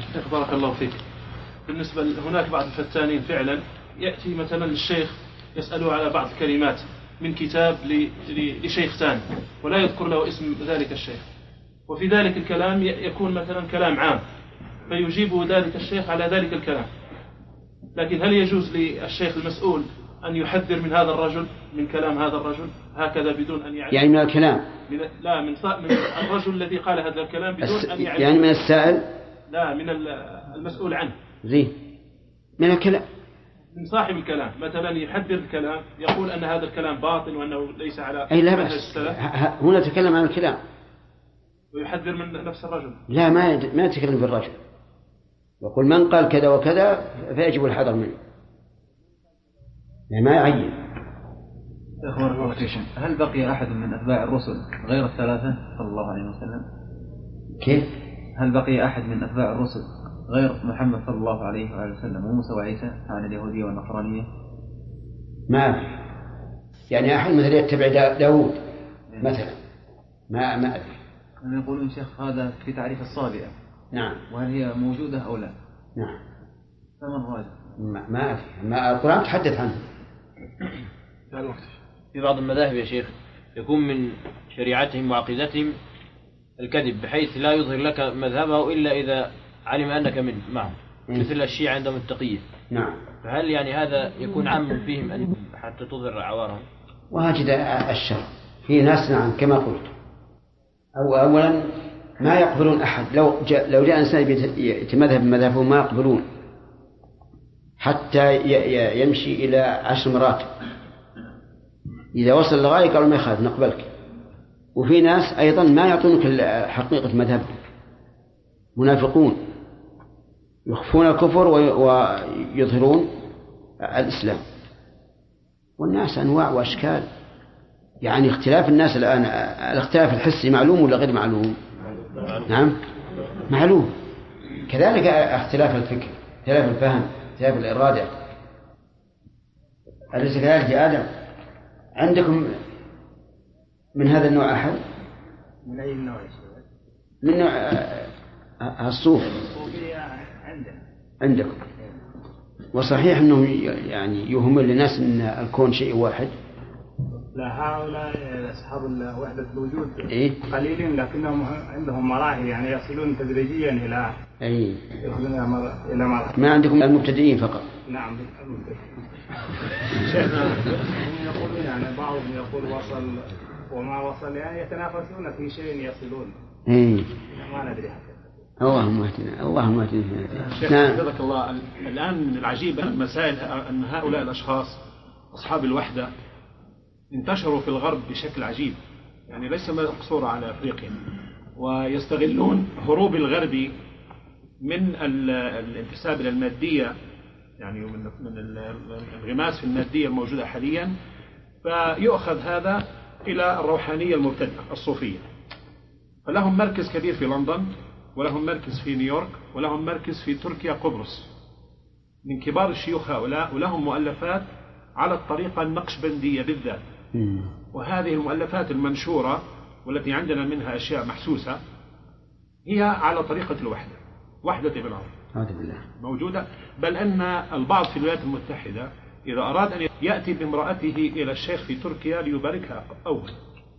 بارك الله فيك. بالنسبة هناك بعض الفتانين فعلا يأتي مثلا الشيخ يسأله على بعض الكلمات من كتاب لشيخ ثاني ولا يذكر له اسم ذلك الشيخ، وفي ذلك الكلام يكون مثلا كلام عام فيجيبه ذلك الشيخ على ذلك الكلام، لكن هل يجوز للشيخ المسؤول أن يحذر من هذا الرجل من كلام هذا الرجل هكذا بدون أن يعلم؟ يعني من الكلام؟ لا، من الرجل الذي قال هذا الكلام بدون أن يعلم. يعني من السائل؟ لا، من المسؤول عنه. زين، من الكلام، من صاحب الكلام مثلا يحذر الكلام، يقول أن هذا الكلام باطل وأنه ليس على أي لا بأس. هنا تكلم عن الكلام ويحذر من نفس الرجل. لا، ما يتكلم بالرجل، يقول من قال كذا وكذا فيجب الحذر منه، يعني ما يعين. هل بقي أحد من أتباع الرسل غير الثلاثة صلى الله عليه وسلم؟ كيف؟ هل بقي أحد من أتباع الرسل غير محمد صلى الله عليه وسلم وموسى وعيسى عن اليهودية والنصرانية؟ ما أعرف، يعني أحد مثل يتبع داود مثلا، ما أدري. هم يقولون شيخ هذا في تعريف الصابئة. نعم. وهل هي موجودة أو لا؟ نعم. فمن راجع؟ ما أدري، ما القرآن تحدث عنه. في بعض المذاهب يا شيخ يكون من شريعتهم وعقيدتهم الكذب، بحيث لا يظهر لك مذهبه إلا إذا علم أنك منه معه، مثل الشيعة عندهم التقية. نعم. فهل يعني هذا يكون عام فيهم أن حتى تظهر عوارهم؟ وهكذا الشر في ناس، نعم كما قلت، أولا ما يقبلون أحد، لو جاء إنسان يتمذهب مذهبه ما يقبلون حتى يمشي إلى 10 مرات، إذا وصل لغاية قالوا ما يخالف نقبلك. وفي ناس أيضا ما يعطونك حقيقة مذهبهم، منافقون يخفون الكفر ويظهرون الإسلام. والناس أنواع وأشكال، يعني اختلاف الناس الآن، الاختلاف الحسي معلوم ولا غير معلوم؟ نعم معلوم. كذلك اختلاف الفكر، اختلاف الفهم، اختلاف الإرادة. أليس كذلك يا آدم؟ عندكم من هذا النوع أحد؟ من أي نوع؟ من نوع الصوف عندكم. وصحيح أنه يعني يهم للناس أن الكون شيء واحد. لا، هؤلاء أصحاب وحدة الوجود إيه؟ قليلين لكنهم عندهم مراحل، يعني يصلون تدريجيا إلى إلى مراحل. ما عندكم المبتدئين فقط؟ نعم شيخنا يقولون يعني بعضهم يقول وصل وما وصل، يعني يتنافسون في شيء يصلون. ما ندري حتى. اللهم اهدنا. شيخ حفظك الله، الآن العجيب المسائل أن هؤلاء الأشخاص أصحاب الوحدة انتشروا في الغرب بشكل عجيب، يعني ليس مقصورة على أفريقيا، ويستغلون هروب الغربي من الانتساب إلى المادية، يعني من الانغماس في المادية الموجودة حاليا، فيؤخذ هذا إلى الروحانية المبتدئة الصوفية. فلهم مركز كبير في لندن، ولهم مركز في نيويورك، ولهم مركز في تركيا قبرص من كبار الشيوخ هؤلاء، ولهم مؤلفات على الطريقة النقشبندية بالذات. وهذه المؤلفات المنشورة والتي عندنا منها أشياء محسوسة هي على طريقة الوحدة، وحدة ابن عربي موجودة. بل أن البعض في الولايات المتحدة إذا أراد أن يأتي بامرأته إلى الشيخ في تركيا ليباركها أول.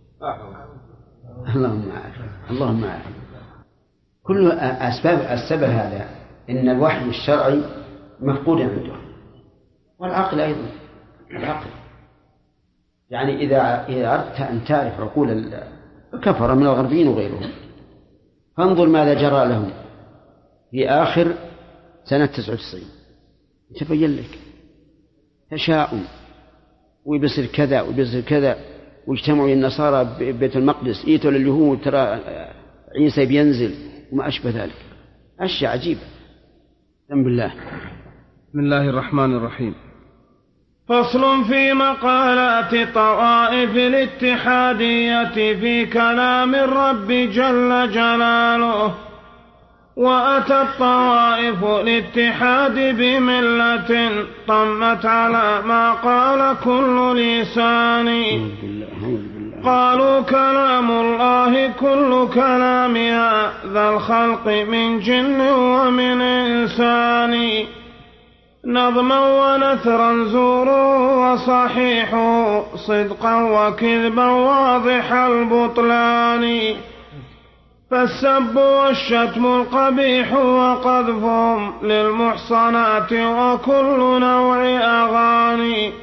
اللهم أعلم. كل السبب هذا إن الوحي الشرعي مفقود عنده، والعقل أيضا. العقل يعني إذا أردت أن تعرف عقول الكفرة من الغربيين وغيرهم، فانظر ماذا جرى لهم في آخر سنة 99، تبين لك تشاؤم، ويبصر كذا ويبصر كذا، واجتمعوا النصارى ببيت المقدس، ايتوا لليهود ترى عيسى بينزل وما أشبه ذلك، أشياء عجيبة. بسم الله الرحمن الرحيم. فصل في مقالات طوائف الاتحادية في كلام الرب جل جلاله. وأتى الطوائف الاتحاد بملة طمت على ما قال كل لسان قالوا كلام الله كل كلام ذا الخلق من جن ومن إنسان نظما ونثرا زورا وصحيحه صدقا وكذبا واضح البطلان فالسب والشتم القبيح وقذفهم للمحصنات وكل نوع أغاني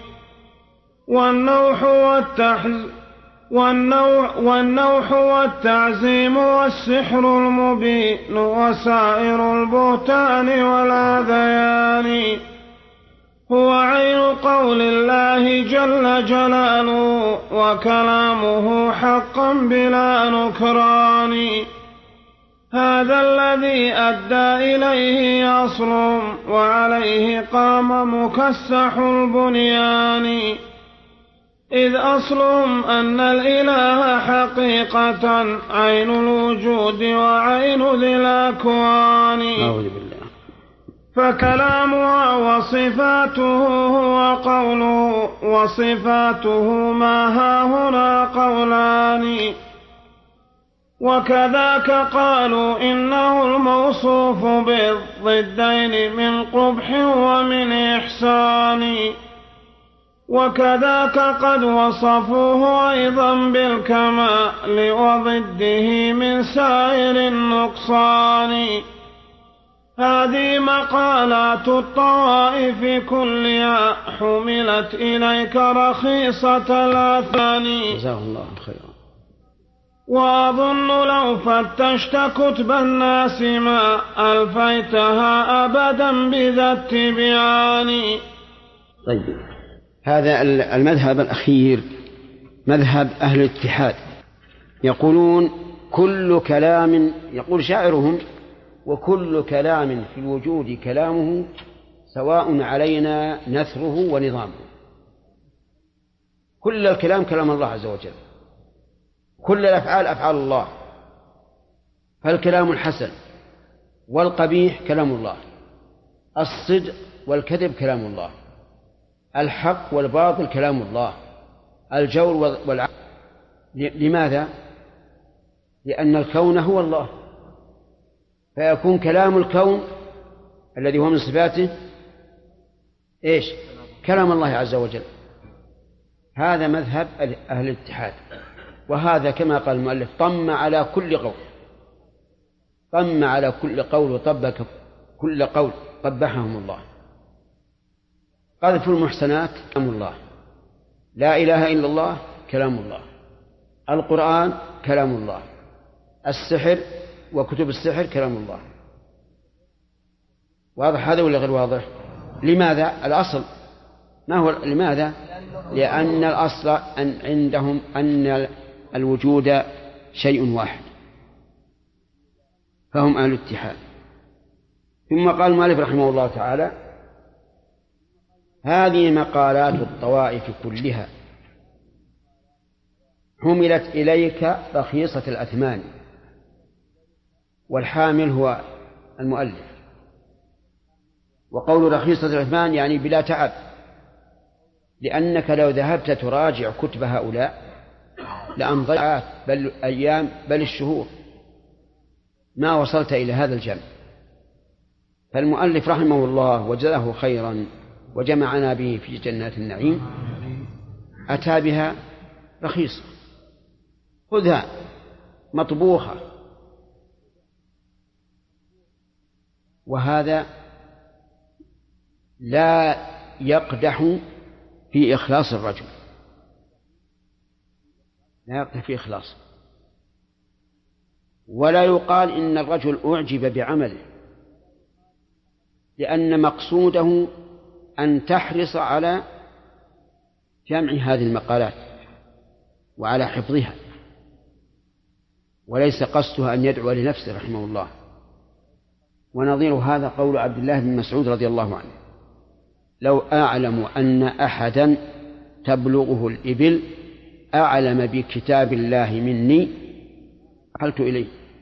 والنوح والتعزيم والسحر المبين وسائر البهتان والأذيان هو عين قول الله جل جلاله وكلامه حقا بلا نكران هذا الذي أدى إليه أصل وعليه قام مكسح البنيان إذ أصلهم أن الإله حقيقة عين الوجود وعين ذي الأكوان فكلامها وصفاته هو قوله وصفاته ما هاهنا قولان وكذاك قالوا إنه الموصوف بالضدين من قبح ومن إحسان وكذاك قد وصفوه أيضا بالكمال وضده من سائر النقصان هذه مقالات الطوائف كلها حملت إليك رخيصة الأثان جزاه الله خيرا وأظن لو فتشت كتب الناس ما ألفيتها أبدا بذا التبيان. طيب هذا المذهب الأخير مذهب أهل الاتحاد يقولون كل كلام يقول شاعرهم وكل كلام في الوجود كلامه سواء علينا نثره ونظامه. كل الكلام كلام الله عز وجل كل الأفعال أفعال الله فالكلام الحسن والقبيح كلام الله الصدق والكذب كلام الله الحق والباطل كلام الله الجور والعدل. لماذا؟ لأن الكون هو الله فيكون كلام الكون الذي هو من صفاته إيش؟ كلام الله عز وجل. هذا مذهب أهل الاتحاد وهذا كما قال المؤلف طم على كل قول طم على كل قول وطبق كل قول قبحهم الله. قذف المحسنات كلام الله لا إله إلا الله كلام الله القرآن كلام الله السحر وكتب السحر كلام الله. واضح هذا ولا غير واضح؟ لماذا؟ الأصل ما هو لماذا؟ لأن الأصل أن عندهم أن الوجود شيء واحد فهم أهل الاتحاد. ثم قال المؤلف رحمه الله تعالى هذه مقالات الطوائف كلها حملت إليك رخيصة الأثمان والحامل هو المؤلف وقول رخيصة الأثمان يعني بلا تعب لأنك لو ذهبت تراجع كتب هؤلاء لأمضيت بل أيام بل الشهور ما وصلت إلى هذا الجمع. فالمؤلف رحمه الله وجزاه خيرا وجمعنا به في جنات النعيم أتى بها رخيصة خذها مطبوخة وهذا لا يقدح في إخلاص الرجل لا يقدح في إخلاص ولا يقال إن الرجل أعجب بعمله لأن مقصوده أن تحرص على جمع هذه المقالات وعلى حفظها وليس قصدها أن يدعو لنفسه رحمه الله. ونظير هذا قول عبد الله بن مسعود رضي الله عنه لو أعلم أن أحدا تبلغه الإبل أعلم بكتاب الله مني رحلت إليه.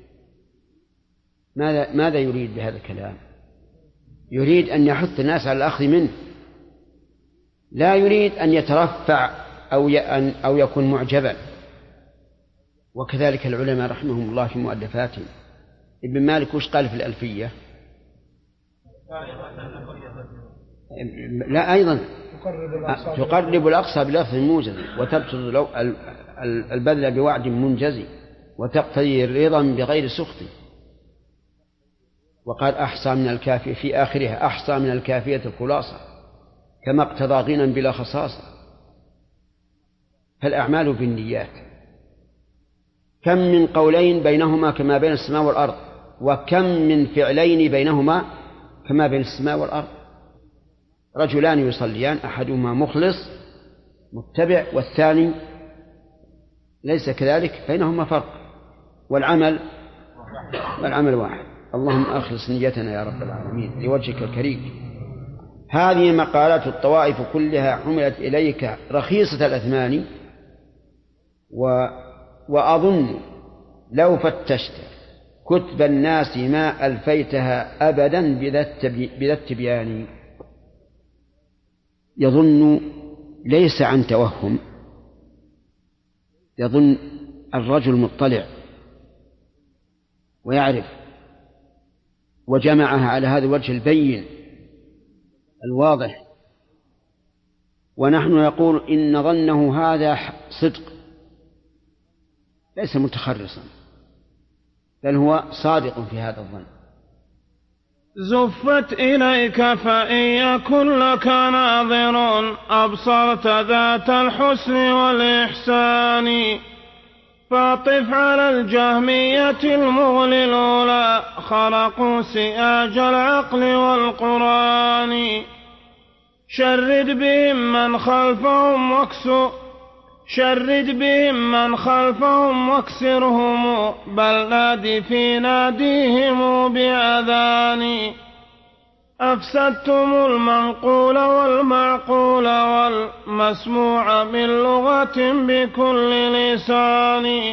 ماذا يريد بهذا الكلام؟ يريد أن يحث الناس على الأخذ منه لا يريد أن يترفع أو يكون معجبا وكذلك العلماء رحمهم الله في مؤلفاتهم. ابن مالك وش قال في الألفية؟ لا أيضا تقرب الأقصى بلفظ موجز وتبسط البذل بوعد منجز وتقتضي رضا بغير سخط. وقال أحصى من الكافية في آخرها أحصى من الكافية الخلاصة كما اقتضى غنى بلا خصاصة. فالأعمال بالنيات. كم من قولين بينهما كما بين السماء والأرض، وكم من فعلين بينهما كما بين السماء والأرض. رجلان يصليان أحدهما مخلص متبع والثاني ليس كذلك، بينهما فرق، والعمل واحد. اللهم أخلص نيتنا يا رب العالمين لوجهك الكريم. هذه مقالات الطوائف كلها حملت إليك رخيصة الأثمان، وأظن لو فتشت كتب الناس ما ألفيتها أبدا بذا التبيان. يظن ليس عن توهم، يظن الرجل مطلع ويعرف وجمعها على هذا الوجه البين الواضح، ونحن نقول إن ظنه هذا صدق ليس متخرصا، بل هو صادق في هذا الظن. زفت إليك فإن يكن لك ناظر أبصرت ذات الحسن والإحسان، فاطف على الجهمية المغل الأولى خرقوا سياج العقل والقرآن. شرد بهم من خلفهم واكسرهم، بل نادي في ناديهم بأذان. أفسدتم المنقول والمعقول والمسموع من لغة بكل لسان.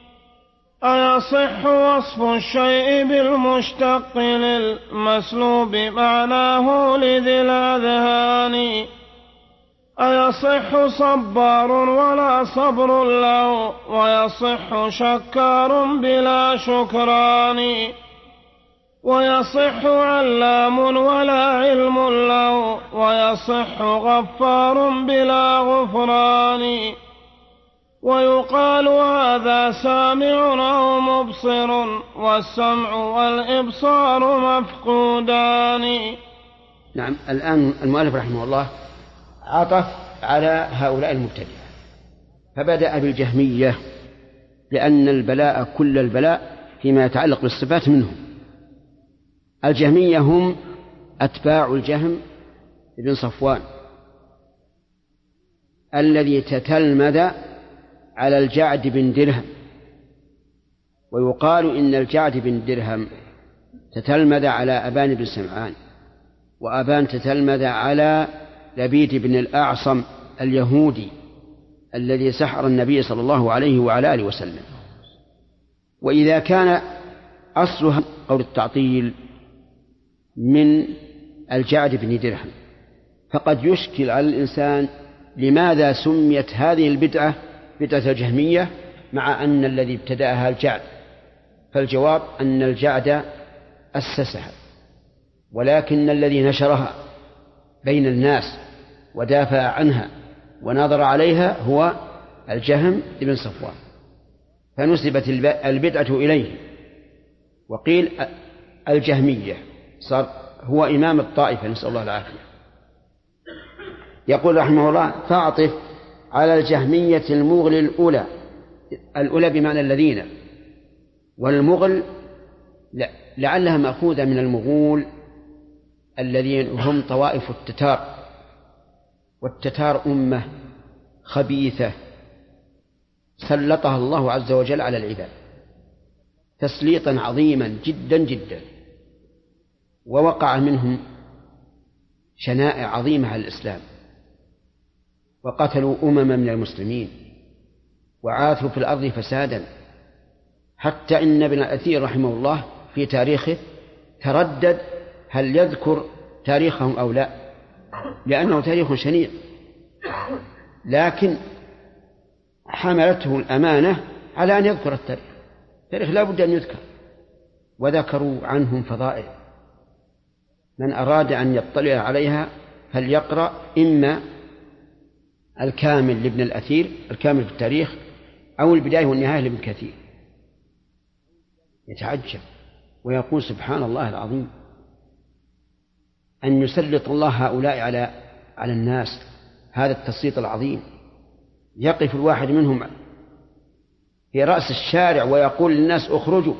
أيصح وصف الشيء بالمشتق للمسلوب معناه لذي الأذهان؟ أيصح صبار ولا صبر له، ويصح شكار بلا شكران؟ ويصح علام ولا علم له، ويصح غفار بلا غفران؟ ويقال هذا سامع أو مبصر، والسمع والإبصار مفقودان. نعم. الآن المؤلف رحمه الله عطف على هؤلاء المبتدعة، فبدأ بالجهمية لأن البلاء كل البلاء فيما يتعلق بالصفات منهم. الجهمية هم أتباع الجهم بن صفوان الذي تتلمذ على الجعد بن درهم. ويقال إن الجعد بن درهم تتلمذ على أبان بن سمعان، وأبان تتلمذ على لبيد بن الأعصم اليهودي الذي سحر النبي صلى الله عليه وعلى آله وسلم. وإذا كان أصلها قول التعطيل من الجعد بن درهم، فقد يشكل على الإنسان لماذا سميت هذه البدعة بدعة الجهمية مع أن الذي ابتدأها الجعد. فالجواب أن الجعد أسسها، ولكن الذي نشرها بين الناس ودافع عنها ونظر عليها هو الجهم بن صفوان، فنسبت البدعة إليه. وقيل الجهمية صار هو إمام الطائفة، نسأل الله العافية. يقول رحمه الله فاعطف على الجهمية المغل الأولى بمعنى الذين، والمغل لعلها مأخوذة من المغول الذين هم طوائف التتار. والتتار أمة خبيثة سلطها الله عز وجل على العباد تسليطا عظيما جدا جدا، ووقع منهم شنائع عظيمة على الإسلام، وقتلوا أمما من المسلمين وعاثوا في الأرض فسادا، حتى إن ابن الأثير رحمه الله في تاريخه تردد هل يذكر تاريخهم أو لا، لأنه تاريخ شنيع، لكن حملته الأمانة على أن يذكر التاريخ لا بد أن يذكر. وذكروا عنهم فضائل، من أراد أن يطلع عليها فليقرأ إما الكامل لابن الأثير، الكامل في التاريخ، أو البداية والنهاية لابن كثير. يتعجب ويقول سبحان الله العظيم أن يسلط الله هؤلاء على الناس هذا التسليط العظيم. يقف الواحد منهم في رأس الشارع ويقول للناس اخرجوا،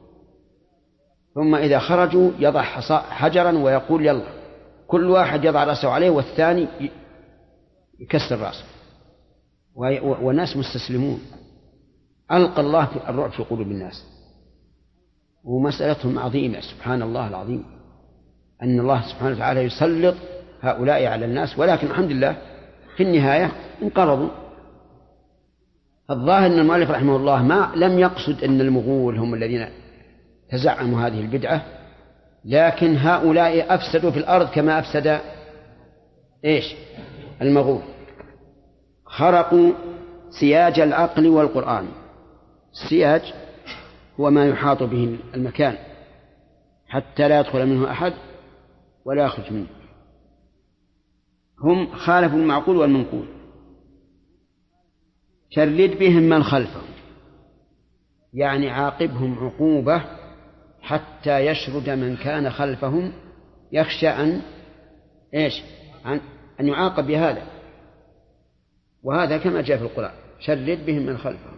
ثم إذا خرجوا يضع حجرا ويقول يلا، كل واحد يضع رأسه عليه والثاني يكسر رأسه، والناس مستسلمون. ألقى الله في الرعب في قلوب الناس، ومسألتهم عظيمة. سبحان الله العظيم أن الله سبحانه وتعالى يسلط هؤلاء على الناس، ولكن الحمد لله في النهاية انقرضوا. الظاهر أن المؤلف رحمه الله ما لم يقصد أن المغول هم الذين تزعموا هذه البدعة، لكن هؤلاء أفسدوا في الأرض كما أفسد المغول. خرقوا سياج العقل والقرآن. السياج هو ما يحاط به المكان حتى لا يدخل منه أحد ولا يخرج منه. هم خالفوا المعقول والمنقول. شرد بهم من خلفهم، يعني عاقبهم عقوبة حتى يشرد من كان خلفهم، يخشى أن يعاقب بهذا. وهذا كما جاء في القرآن: شرد بهم من خلفهم،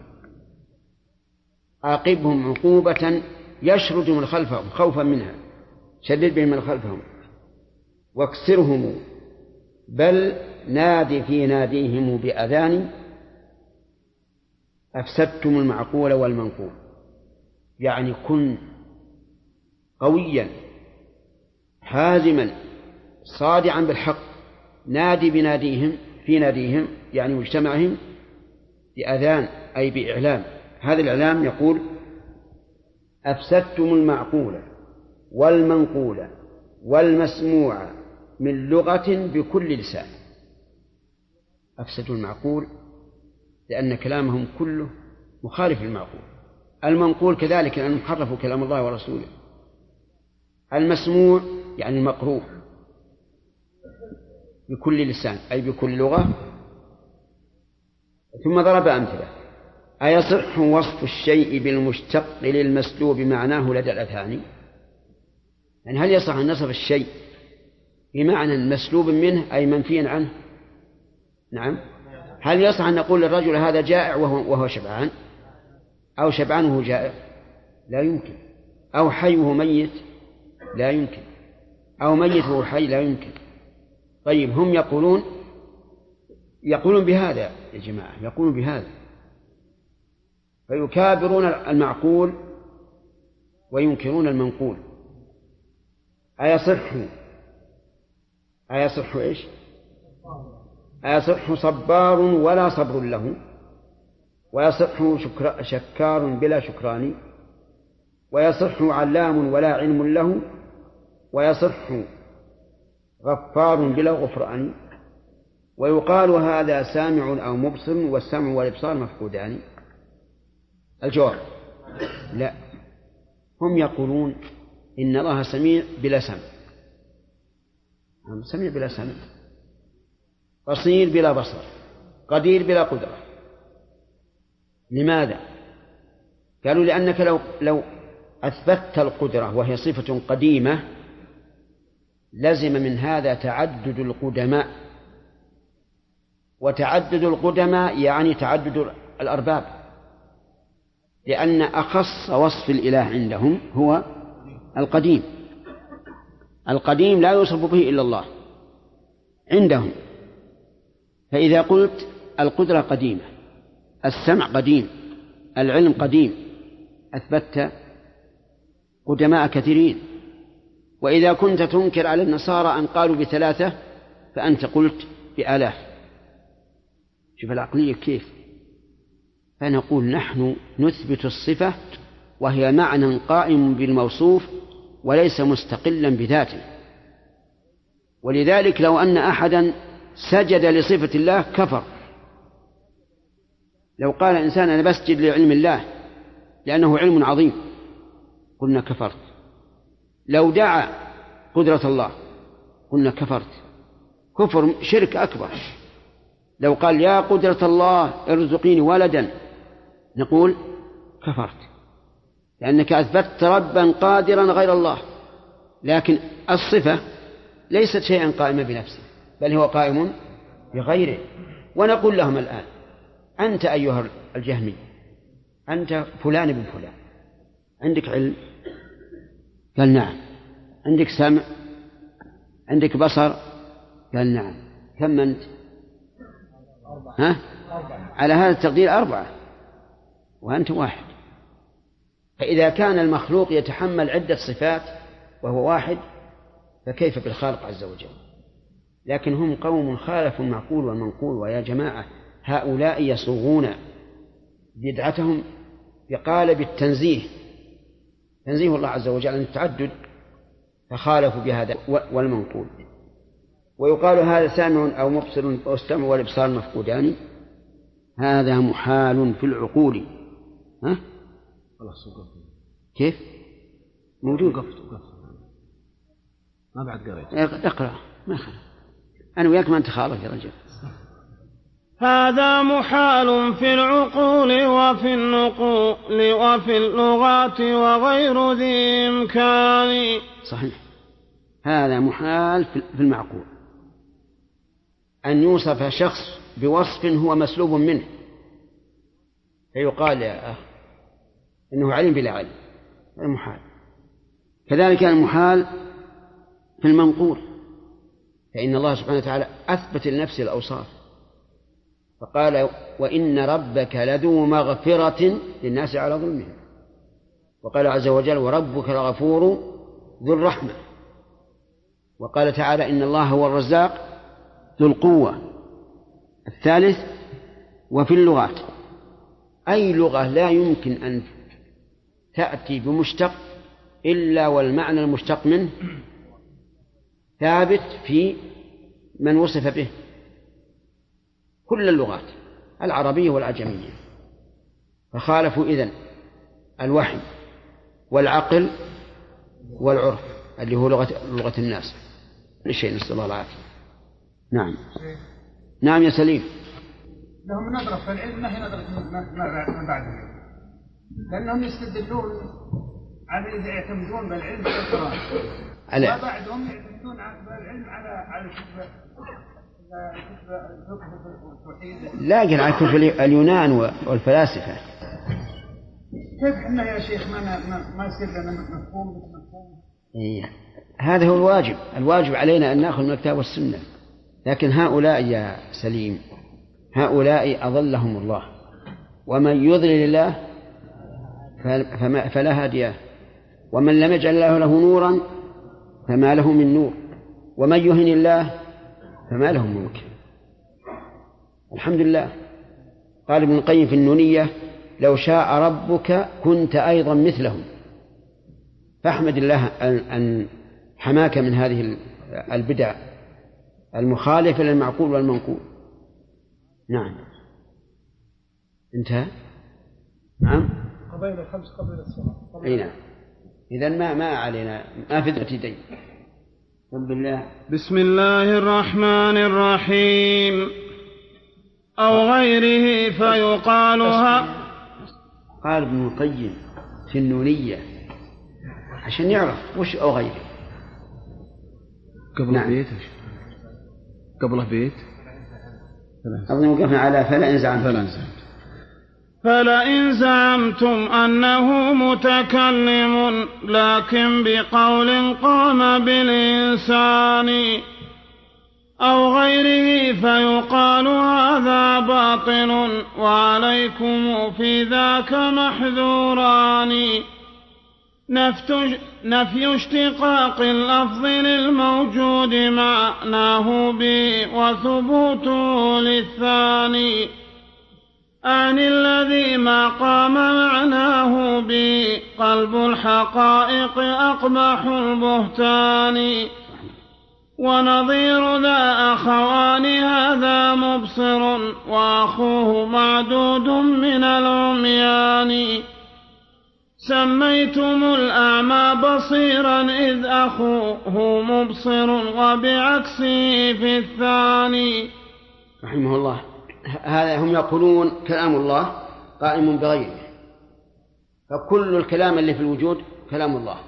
عاقبهم عقوبة يشرد من خلفهم خوفا منها. شرد بهم من خلفهم واكسرهم، بل نادي في ناديهم بأذان أفسدتم المعقول والمنقول. يعني كن قويا حازما صادعا بالحق، نادي بناديهم في ناديهم يعني مجتمعهم بأذان أي بإعلام. هذا الإعلام يقول: أفسدتم المعقول والمنقول والمسموع من لغة بكل لسان. أفسدوا المعقول لأن كلامهم كله مخالف للمعقول، المنقول كذلك لأنهم حرفوا كلام الله ورسوله، المسموع يعني المقروء بكل لسان أي بكل لغة. ثم ضرب أمثلة: أيصح وصف الشيء بالمشتق للمسلوب معناه لدى الأذهان؟ يعني هل يصح أن نصف الشيء بمعنى مسلوب منه أي منفي عنه؟ نعم. هل يصح أن نقول للرجل هذا جائع وهو شبعان، أو شبعان وهو جائع؟ لا يمكن. أو حي وهو ميت؟ لا يمكن. أو ميت وهو حي؟ لا يمكن. طيب هم يقولون بهذا يا جماعة، يقولون بهذا، فيكابرون المعقول وينكرون المنقول. أيصح إيش؟ أيصح صبار ولا صبر له، ويصح شكار بلا شكران، ويصح علام ولا علم له، ويصح غفار بلا غفران، ويقال هذا سامع أو مبصر والسمع والإبصار مفقودان. الجواب: لا، هم يقولون إن الله سميع بلا سمع، سميع بلا سمع، بصير بلا بصر، قدير بلا قدرة. لماذا؟ قالوا لأنك لو أثبتت القدرة وهي صفة قديمة لزم من هذا تعدد القدماء، وتعدد القدماء يعني تعدد الأرباب، لأن أخص وصف الإله عندهم هو القديم. القديم لا يوصف به إلا الله عندهم. فإذا قلت القدرة قديمة، السمع قديم، العلم قديم، أثبتت قدماء كثيرين. وإذا كنت تنكر على النصارى أن قالوا ب3 فأنت قلت ب1000. شوف العقلية كيف. فنقول نحن نثبت الصفة وهي معنى قائم بالموصوف وليس مستقلا بذاته. ولذلك لو أن أحدا سجد لصفة الله كفر، لو قال إنسان أنا بسجد لعلم الله لأنه علم عظيم قلنا كفرت. لو دعا قدرة الله قلنا كفرت، كفر شرك أكبر. لو قال يا قدرة الله ارزقيني ولدا نقول كفرت، لأنك أثبتت ربا قادرا غير الله، لكن الصفة ليست شيئا قائما بنفسه بل هو قائم بغيره. ونقول لهم الآن أنت أيها الجهمي، أنت فلان بن فلان، عندك علم؟ قال نعم. عندك سمع؟ عندك بصر؟ قال نعم. كم أنت؟ على هذا التقدير 4 وأنت 1. فإذا كان المخلوق يتحمل عدة صفات وهو واحد فكيف بالخالق عز وجل؟ لكن هم قوم خالفوا المعقول والمنقول. ويا جماعة هؤلاء يصوغون بدعتهم بقالب التنزيه، تنزيه الله عز وجل عن التعدد، فخالفوا بهذا والمنقول. ويقال هذا سامع أو مبصر أو السمع والإبصار مفقودان، هذا محال في العقول. ها؟ كيف؟ موجود. ما بعد قريت. اقرأ ما خلق. أنا وياك ما أنت خالق يا رجل. هذا محال في العقول وفي النقول وفي اللغات وغير ذي إمكان. صحيح، هذا محال في المعقول أن يوصف شخص بوصف هو مسلوب منه فيقال يا أخ إنه علم بلا علم، هذا محال. كذلك المحال في المنقول، فإن الله سبحانه وتعالى أثبت لنفسه الأوصاف فقال وإن ربك لذو مغفرة للناس على ظلمهم، وقال عز وجل وربك الغفور ذو الرحمة، وقال تعالى إن الله هو الرزاق ذو القوة. الثالث وفي اللغات، أي لغة لا يمكن أن تأتي بمشتق إلا والمعنى المشتق منه ثابت في من وصف به، كل اللغات العربية والعجمية. فخالفوا إذن الوحي والعقل والعرف اللي هو لغة الناس. لشيء نسأل الله العافية. نعم نعم يا سليم. لهم نظرة في العلم ما هي نظرة ما بعدهم، لأنهم يستدلون على إذا يعتمدون بالعلم والقرآن، وبعدهم يعتمدون بالعلم على لكن على كتب اليونان والفلاسفة. كيف إحنا يا شيخ ما يصير لنا مفهوم؟ إيه. هذا هو الواجب علينا أن نأخذ من الكتاب والسنة. لكن هؤلاء يا سليم هؤلاء أضلهم الله، ومن يضلل الله فلا هادي له، ومن لم يجعل الله له نورا فما له من نور، ومن يهن الله فما له من مكرم. الحمد لله. قال ابن القيم في النونية لو شاء ربك كنت أيضا مثلهم، فاحمد الله أن حماك من هذه البدع المخالفة للمعقول والمنقول. نعم انتهى. نعم قبيل الخمس قبل الصلاة. اي نعم. إذن ما علينا ما في ابتداء. بالله. بسم الله الرحمن الرحيم. أو غيره فيقالها. قال ابن القيم في النونية عشان يعرف وش أو غيره. قبل نعم. بيت قبله بيت أظن وقفنا على فلئن زعمتم أنه متكلم لكن بقول قام بالإنسان أو غيره فيقال هذا باطل وعليكم في ذاك محذوران. نفي اشتقاق اللفظ للموجود معناه به وثبوته للثاني عن الذي ما قام معناه به قلب الحقائق أقبح البهتان. ونظير ذا أخوان هذا مبصر وأخوه معدود من العميان سميتم الأعمى بصيرا إذ أخوه مبصر وبعكسه في الثاني. رحمه الله. هذا هم يقولون كلام الله قائم بغيره، فكل الكلام اللي في الوجود كلام الله،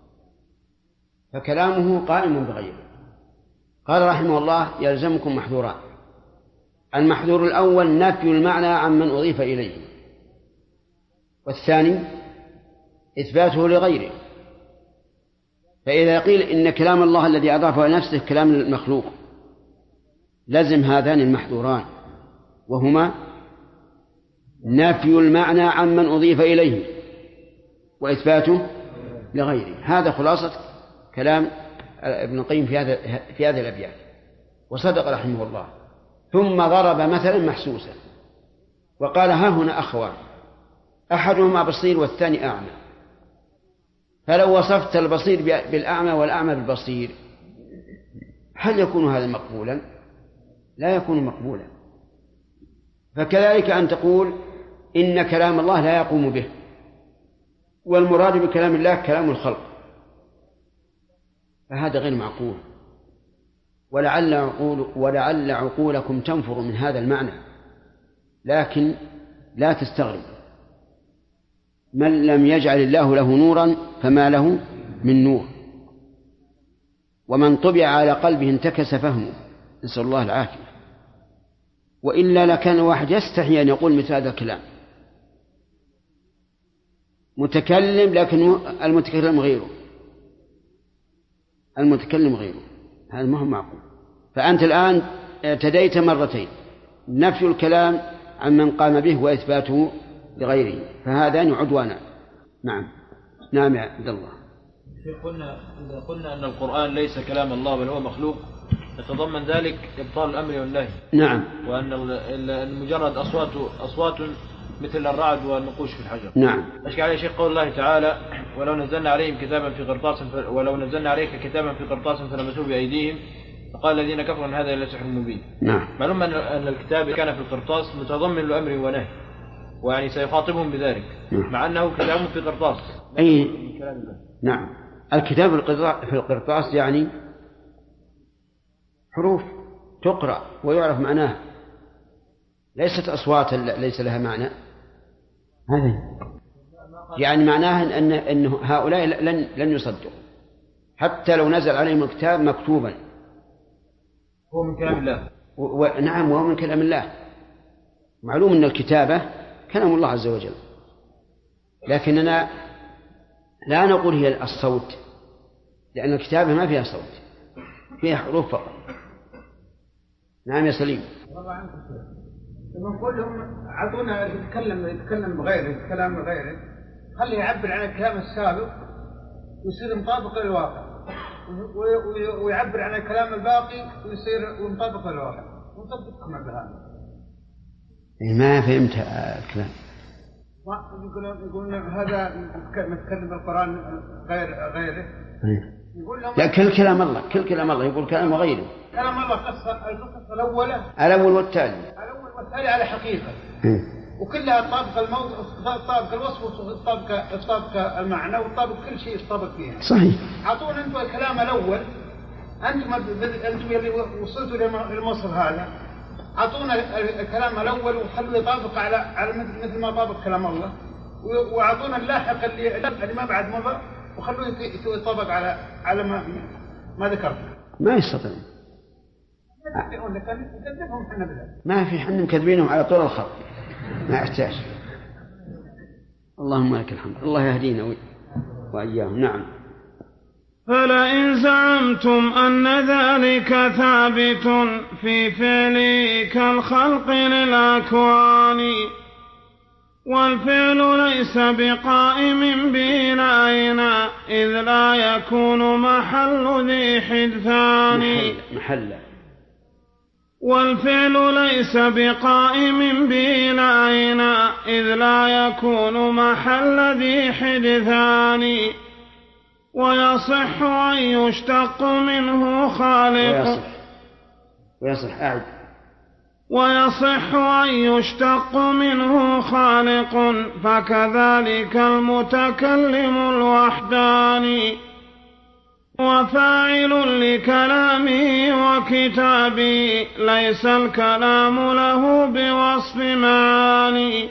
فكلامه قائم بغيره. قال رحمه الله يلزمكم محذوران. المحذور الأول نفي المعنى عمن أضيف إليه، والثاني إثباته لغيره. فإذا قيل إن كلام الله الذي أضافه لنفسه كلام المخلوق لزم هذان المحذوران، وهما نفي المعنى عمن أضيف إليه وإثباته لغيره. هذا خلاصة كلام ابن القيم في هذه الأبيات، وصدق رحمه الله. ثم ضرب مثلا محسوسا وقال ها هنا أخوان أحدهما بصير والثاني أعمى، فلو وصفت البصير بالأعمى والأعمى بالبصير هل يكون هذا مقبولا؟ لا يكون مقبولا. فكذلك أن تقول إن كلام الله لا يقوم به، والمراد بكلام الله كلام الخلق، فهذا غير معقول. ولعل عقولكم تنفر من هذا المعنى، لكن لا تستغرب. من لم يجعل الله له نورا فما له من نور، ومن طبع على قلبه انتكس فهمه، نسأل الله العافية. وإلا لكان واحد يستحي أن يقول مثل هذا الكلام، متكلم لكن المتكلم غيره، هذا ما هو معقول. فأنت الآن اعتديت مرتين، نفي الكلام عن من قام به وإثباته لغيره، فهذان عدوانا. نعم يا عبد الله. إذا قلنا أن القرآن ليس كلام الله بل هو مخلوق، يتضمن ذلك إبطال الأمر والنهي. نعم. وأن مجرد أصوات مثل الرعد والنقوش في الحجر. نعم. أشكى عليه شيخ قول الله تعالى ولو نزلنا عليك كتابا في قرطاس فلمسوه بأيديهم فقال الذين كفروا أن هذا لسحر مبين. نعم. معلوم أن الكتاب كان في القرطاس متضمن لأمر ونهي، ويعني سيخاطبهم بذلك. نعم. مع أنه كتاب في قرطاس. أي نعم. الكتاب في القرطاس يعني حروف تقرأ ويعرف معناها، ليست أصوات ليس لها معنى. هذا يعني معناها أن هؤلاء لن يصدقوا حتى لو نزل عليهم الكتاب مكتوبا. هو من كلام الله. نعم، وهو من كلام الله. معلوم أن الكتابة كلام الله عز وجل، لكننا لا نقول هي الصوت، لأن الكتابة ما فيها صوت، فيها حروف فقط. نعم يا سليم. نقول لهم عطونا يتكلم بغيره، كلام غيره، خليه يعبر عن الكلام السابق ويصير مطابق للواقع، ويعبر عن الكلام الباقي ويصير مطابق للواقع، ونطبقهم على هذا. ما فهمت الكلام. يقول هذا نتكلم بالقرآن غيره. لا، كل كلام الله يقول كلام غيره. كلام الله القصة الأول والتالي على حقيقة، وكلها طابق الموضوع، طابق الوصف، طابق المعنى، وطابق كل شيء طابق فيها. صحيح. أعطونا أنتم الكلام الأول، أنتم اللي وصلتوا للمصر هذا، أعطونا الكلام الأول وخلوا يطابق على مثل ما طابق كلام الله، وأعطونا اللاحق اللي ما بعد مضى وخلوه يطابق على ما ذكرت. ما يستطيع. ما في، حنا مكذبينهم على طول الخط، ما يحتاج. اللهم لك الحمد، الله يهدينا وإياهم. نعم. فلئن زعمتم أن ذلك ثابت في فعله كالخلق للأكوان، والفعل ليس بقائم بنائنا إذ لا يكون محل ذي حدثان. والفعل ليس بقائم بنائنا، إذ لا يكون محل ذي حدثان. والفعل ليس بقائم بنائنا، إذ لا يكون محل ذي حدثان. والفعل ليس بقائم بنائنا، إذ لا يكون محل ذي حدثان. والفعل ليس بقائم بنائنا، إذ لا يكون محل ذي حدثان. والفعل ليس بقائم بنائنا، إذ لا يكون محل ذي حدثان. ويصح أن يشتق منه خالق ويصح أن يشتق منه خالق فكذلك المتكلم الوحداني وفاعل لكلامه وكتابه ليس الكلام له بوصف معاني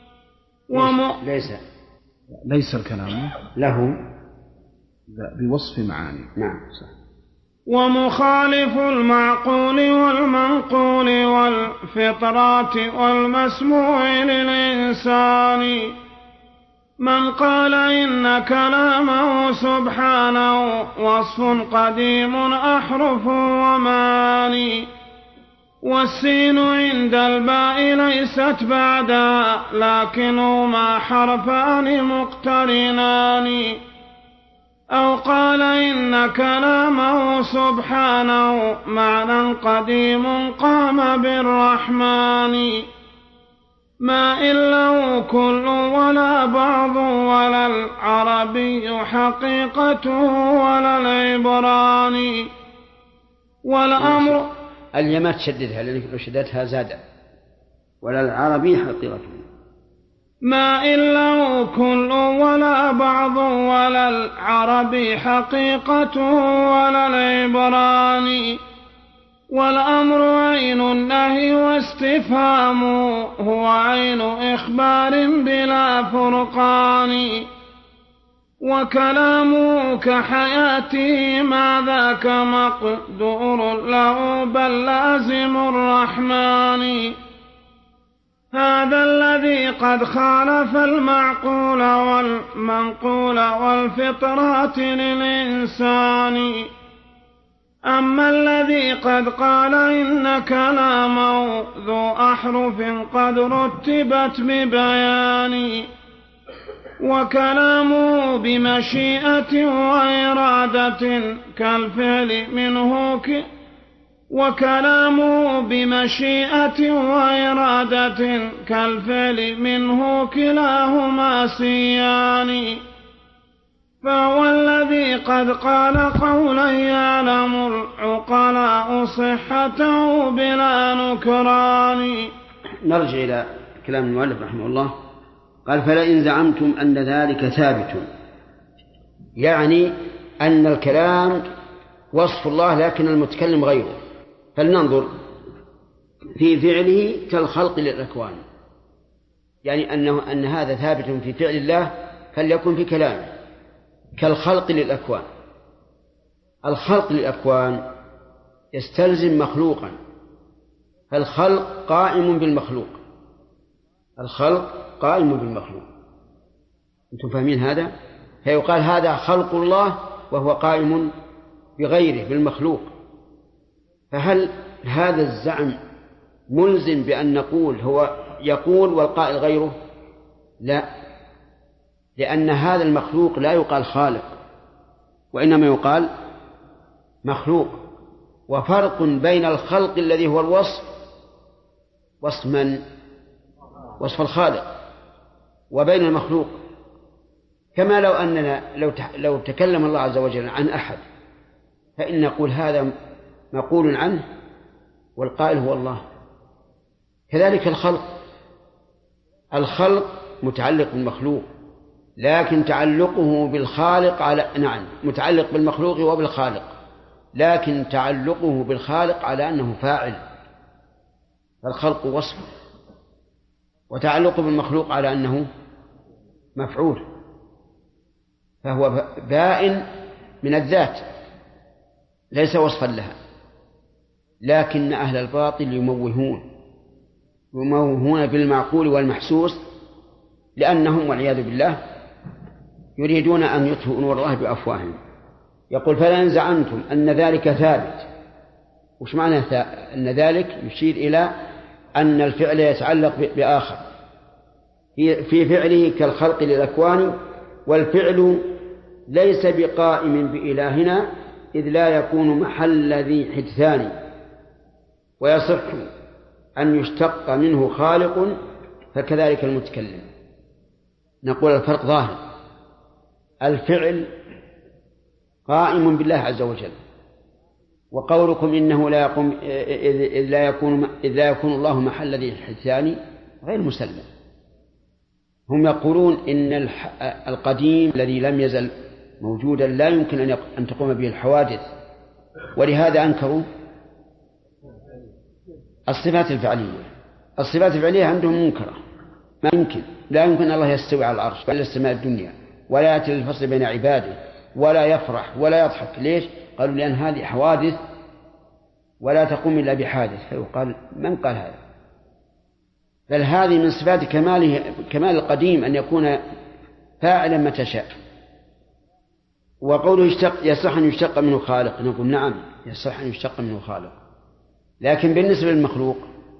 ليس الكلام له بوصف معاني. نعم صح. ومخالف المعقول والمنقول والفطرات والمسموع للإنسان من قال إن كلامه سبحانه وصف قديم أحرف ومعاني والسين عند الباء ليست بعدها لكنهما حرفان مقترنان أو قال إن كلامه سبحانه معنى قديم قام بالرحمن ما إلا كل ولا بعض ولا العربي حقيقته ولا العبراني والأمر اليمات تشددها لأنك لو شددتها زاد ولا العربي حقيقته ما إلا كل ولا بعض ولا العربي حقيقته ولا العبراني والأمر عين النهي واستفهام هو عين إخبار بلا فرقان وكلامه كحياته ما ذاك مقدور له بل لازم الرحمن هذا الذي قد خالف المعقول والمنقول والفطرات للإنسان أما الذي قد قال إن كلامه ذو أحرف قد رتبت ببيان وكلامه بمشيئة وإرادة كالفعل منه وكلامه بمشيئة وإرادة كالفعل منه كلاهما سيان فهو الذي قد قال قولا يعلم العقلاء صحته بلا نكران. نرجع إلى كلام المؤلف رحمه الله. قال فلئن زعمتم أن ذلك ثابت يعني أن الكلام وصف الله لكن المتكلم غيره فلننظر في فعله كالخلق للأكوان يعني أن هذا ثابت في فعل الله فليكن في كلامه كالخلق للأكوان. الخلق للأكوان يستلزم مخلوقا فالخلق قائم بالمخلوق الخلق قائم بالمخلوق أنتم فاهمين هذا؟ فيقال هذا خلق الله وهو قائم بغيره بالمخلوق فهل هذا الزعم ملزم بأن نقول هو يقول والقائل غيره؟ لا لأن هذا المخلوق لا يقال خالق وإنما يقال مخلوق وفرق بين الخلق الذي هو الوصف وصف من؟ وصف الخالق وبين المخلوق كما لو أننا لو تكلم الله عز وجل عن أحد فإن نقول هذا مقول عنه والقائل هو الله كذلك الخلق متعلق بالمخلوق لكن تعلقه بالخالق متعلق بالمخلوق وبالخالق لكن تعلقه بالخالق على أنه فاعل فالخلق وصف وتعلقه بالمخلوق على أنه مفعول فهو بائن من الذات ليس وصفا لها لكن أهل الباطل يموهون بالمعقول والمحسوس لأنهم والعياذ بالله يريدون أن يطفئوا نور الله بأفواههم. يقول فلئن زعمتم أن ذلك ثابت وش معنى أن ذلك؟ يشير إلى أن الفعل يتعلق بآخر في فعله كالخلق للأكوان والفعل ليس بقائم بإلهنا إذ لا يكون محل ذي حدثان ويصح أن يشتق منه خالق فكذلك المتكلم. نقول الفرق ظاهر الفعل قائم بالله عز وجل. وقولكم إنه لا يقوم إذ لا يكون الله محل ذي الحدثان غير مسلم. هم يقولون إن القديم الذي لم يزل موجودا لا يمكن أن تقوم به الحوادث، ولهذا أنكروا الصفات الفعلية. الصفات الفعلية عندهم منكرة، ما يمكن، لا يمكن الله يستوي على العرش ولا السماء الدنيا ولا يأتي للفصل بين عباده ولا يفرح ولا يضحك. ليش؟ قالوا لأن هذه حوادث ولا تقوم إلا بحادث. فيقال من قال هذا؟ بل هذه من صفات كمال القديم أن يكون فاعلا متى شاء. وقوله يصح أن يشتق منه خالق، نقول نعم يصح أن يشتق منه خالق، لكن بالنسبة للمخلوق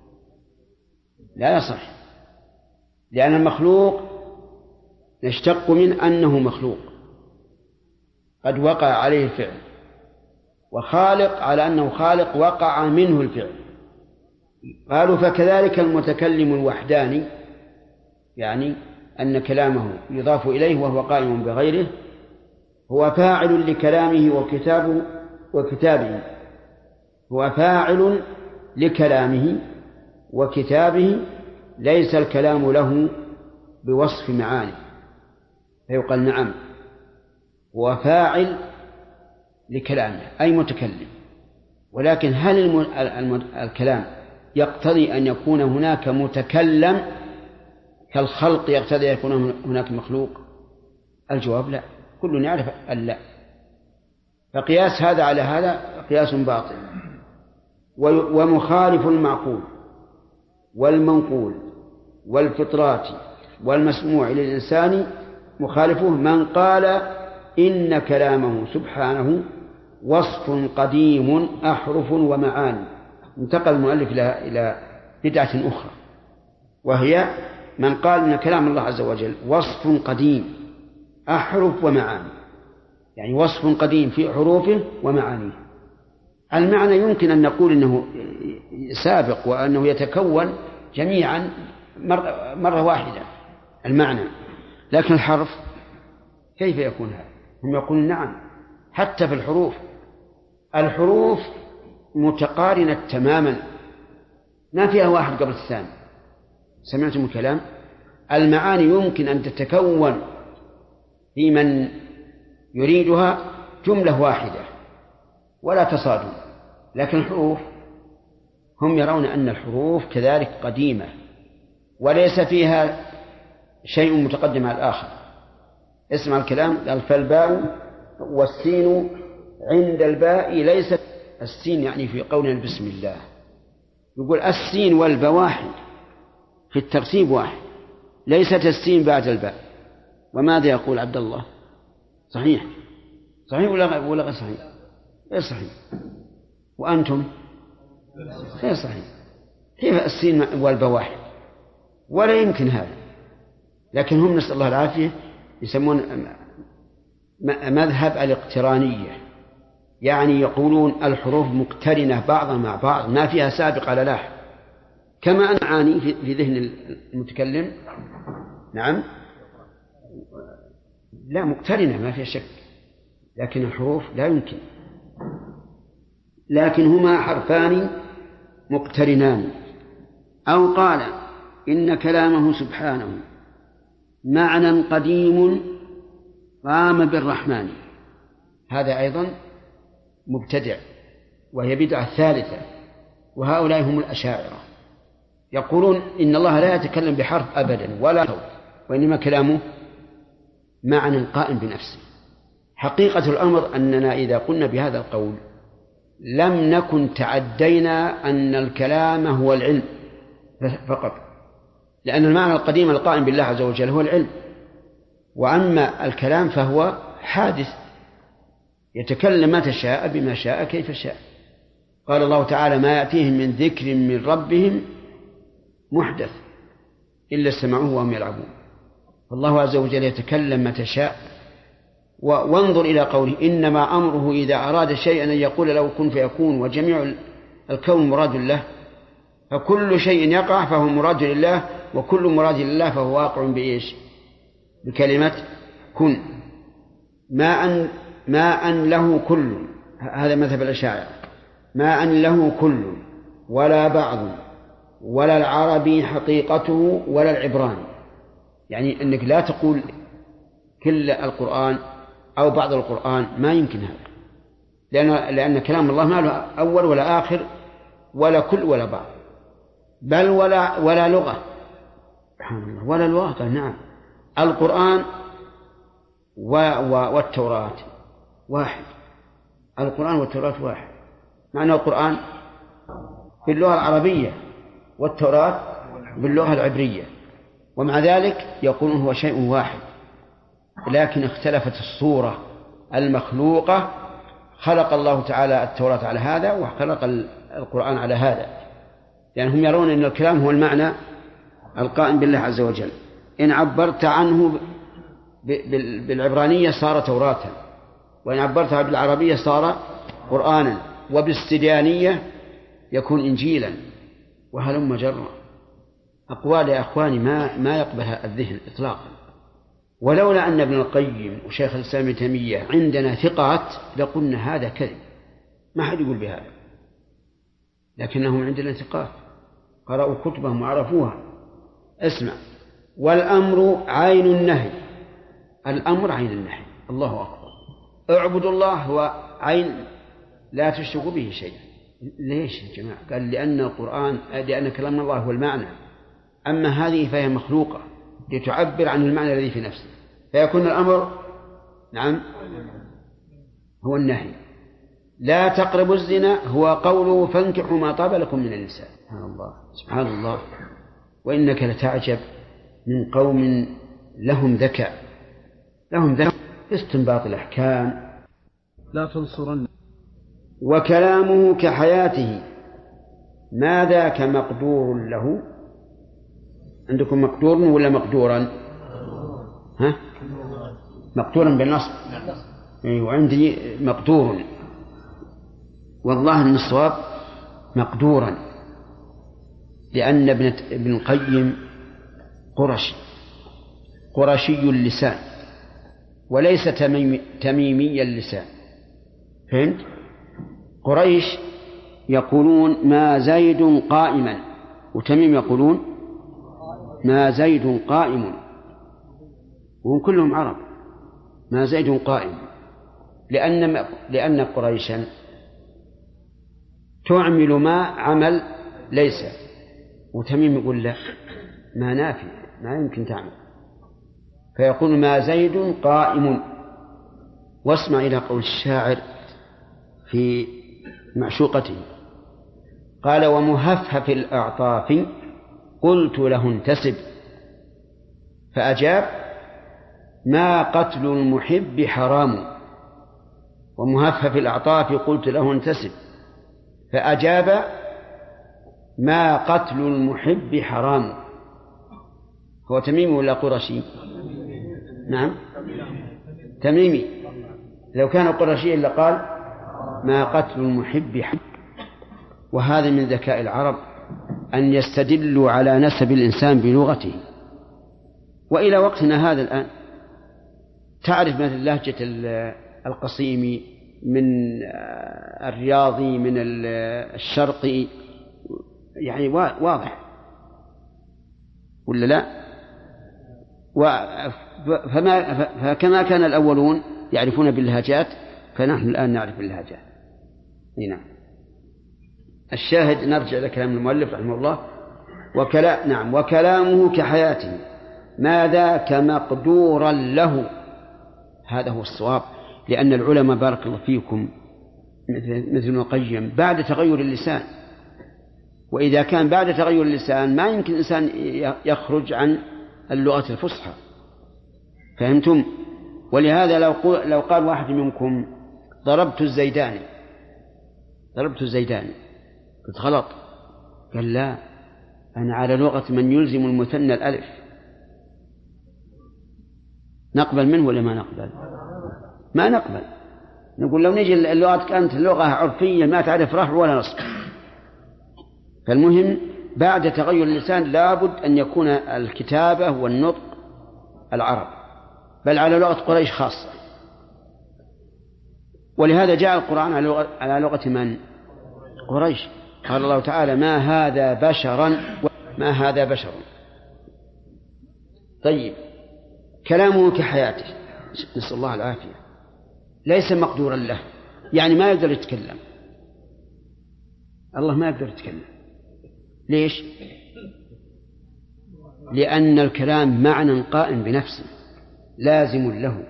لا يصح، لأن المخلوق نشتق من أنه مخلوق قد وقع عليه الفعل، وخالق على أنه خالق وقع منه الفعل. قالوا فكذلك المتكلم الوحداني، يعني أن كلامه يضاف إليه وهو قائم بغيره، هو فاعل لكلامه وكتابه، هو فاعل لكلامه وكتابه، ليس الكلام له بوصف معاني. فيقال نعم هو فاعل لكلامه أي متكلم، ولكن هل الكلام يقتضي أن يكون هناك متكلم كالخلق يقتضي أن يكون هناك مخلوق؟ الجواب لا، كل يعرف أن لا. فقياس هذا على هذا قياس باطل. ومخالف المعقول والمنقول والفطرات والمسموع للإنسان مخالفه من قال إن كلامه سبحانه وصف قديم أحرف ومعاني. انتقل المؤلف إلى بدعة أخرى، وهي من قال إن كلام الله عز وجل وصف قديم أحرف ومعاني، يعني وصف قديم في حروفه ومعانيه. المعنى يمكن أن نقول إنه سابق وأنه يتكون جميعا مرة واحدة المعنى، لكن الحرف كيف يكون هذا؟ هم يقولون نعم، حتى في الحروف متقارنة تماما، ما فيها واحد قبل الثاني. سمعتم الكلام؟ المعاني يمكن أن تتكون في من يريدها جملة واحدة ولا تصادم، لكن الحروف هم يرون أن الحروف كذلك قديمة وليس فيها شيء متقدم على الآخر. اسمع الكلام، قال فالباء والسين عند الباء ليست السين، يعني في قولنا بسم الله يقول السين والباء واحد في الترتيب واحد، ليست السين بعد الباء. وماذا يقول عبد الله؟ صحيح ولا غير صحيح؟ غير صحيح. وأنتم؟ غير صحيح. كيف السين والباء واحد؟ ولا يمكن هذا. لكن هم نسأل الله العافية يسمون مذهب الاقترانية، يعني يقولون الحروف مقترنة بعضها مع بعض ما فيها سابق على لاحق، كما أن معاني في ذهن المتكلم نعم لا مقترنة ما فيها شك، لكن الحروف لا يمكن. لكن هما حرفان مقترنان. أو قال إن كلامه سبحانه معنى قديم قام بالرحمن، هذا أيضا مبتدع، وهي بدعة ثالثة، وهؤلاء هم الأشاعرة، يقولون إن الله لا يتكلم بحرف أبدا ولا صوت، وإنما كلامه معنى قائم بنفسه. حقيقة الأمر أننا إذا قلنا بهذا القول لم نكن تعدينا أن الكلام هو العلم فقط، لأن المعنى القديم القائم بالله عز وجل هو العلم، وأما الكلام فهو حادث يتكلم متى شاء بما شاء كيف شاء. قال الله تعالى ما يأتيهم من ذكر من ربهم محدث إلا استمعوه وهم يلعبون. فالله عز وجل يتكلم متى شاء. وانظر إلى قوله إنما أمره إذا أراد شيئا أن يقول له كن فيكون، وجميع الكون مراد له، فكل شيء يقع فهو مراد لله، وكل مراد لله فهو واقع بإيش؟ بكلمة كن. ما أن ما أن له كل، هذا مذهب الأشاعرة، ما أن له كل ولا بعض ولا العربي حقيقته ولا العبراني. يعني أنك لا تقول كل القرآن أو بعض القرآن، ما يمكن هذا، لأن كلام الله ما له أول ولا آخر ولا كل ولا بعض، بل ولا لغة. سبحان الله، ولا لغة. قال نعم، القرآن والتوراة واحد، القرآن والتوراة واحد. معنى القرآن باللغة العربية والتوراة باللغة العبرية، ومع ذلك يقولون هو شيء واحد، لكن اختلفت الصورة المخلوقة. خلق الله تعالى التوراة على هذا وخلق القرآن على هذا، لأنهم يرون أن الكلام هو المعنى القائم بالله عز وجل. إن عبرت عنه بالعبرانية صار توراة، وإن عبرتها بالعربية صار قرآنا، وبالسريانية يكون إنجيلا، وهلم جرا. أقوال يا أخواني ما يقبلها الذهن إطلاقا. ولولا أن ابن القيم وشيخ الإسلام ابن تيمية عندنا ثقات لقلنا هذا كذب، ما حد يقول بهذا، لكنهم عندنا ثقات قرأوا كتبهم وعرفوها. اسمع، والأمر عين النهي، الأمر عين النهي، الله أكبر. اعبدوا الله هو عين لا تشركوا به شيئا. ليش يا جماعة؟ قال لأن القرآن، لأن كلام الله هو المعنى، أما هذه فهي مخلوقة لتعبر عن المعنى الذي في نفسه، فيكون الأمر نعم هو النهي. لا تقربوا الزنا هو قوله فانكحوا ما طاب لكم من النساء. سبحان الله، سبحان الله. وإنك لتعجب من قوم لهم ذكاء في استنباط الأحكام. لا تنصرن. وكلامه كحياته، ما ذاك مقدور له. عندكم مقدور ولا مقدورا؟ ها؟ مقدورا بالنصب، وعندي مقدور، والله أن الصواب مقدورا، لأن ابن القيم قرشي اللسان وليس تميمي اللسان. فهمت؟ قريش يقولون ما زيد قائما، وتميم يقولون ما زيد قائم، وهم كلهم عرب. ما زيد قائم، لأن قريشا تعمل ما عمل ليس، وتميم يقول لا، ما نافي، ما يمكن تعمل، فيقول ما زيد قائم. واسمع إلى قول الشاعر في معشوقته، قال ومهفهف الأعطاف قلت له انتسب، فأجاب ما قتل المحب حرام. ومهفهف الأعطاف قلت له انتسب، فأجاب ما قتل المحب حرام. هو تميمي ولا قرشي؟ نعم تميمي. لو كان قرشيا لقال ما قتل المحب حرام. وهذا من ذكاء العرب أن يستدلوا على نسب الإنسان بلغته. وإلى وقتنا هذا الآن تعرف مثل لهجة القصيمي من الرياضي من الشرقي، يعني واضح ولا لا؟ فكما كان الأولون يعرفون باللهجات فنحن الآن نعرف باللهجات. نعم. الشاهد نرجع إلى كلام المؤلف رحمه الله. وكلامه كحياته، ما ذاك مقدورا له. هذا هو الصواب، لأن العلماء بارك الله فيكم مثل ابن القيم بعد تغير اللسان، وإذا كان بعد تغير اللسان ما يمكن الإنسان يخرج عن اللغة الفصحى. فهمتم؟ ولهذا لو قال واحد منكم ضربت الزيداني قلت غلط، قال لا، أنا على لغة من يلزم المثنى الألف. نقبل منه ولا ما نقبل؟ ما نقبل. نقول لو نجي اللغة كانت لغة عرفية ما تعرف رفع ولا نصب. فالمهم بعد تغير اللسان لابد أن يكون الكتابة والنطق العرب، بل على لغة قريش خاصة. ولهذا جاء القرآن على لغة من؟ قريش. قال الله تعالى ما هذا بشرا. طيب كلامه كحياته، نسأل الله العافية، ليس مقدورا له، يعني ما يقدر يتكلم. الله ما يقدر يتكلم. ليش؟ لأن الكلام معنى قائم بنفسه لازم له.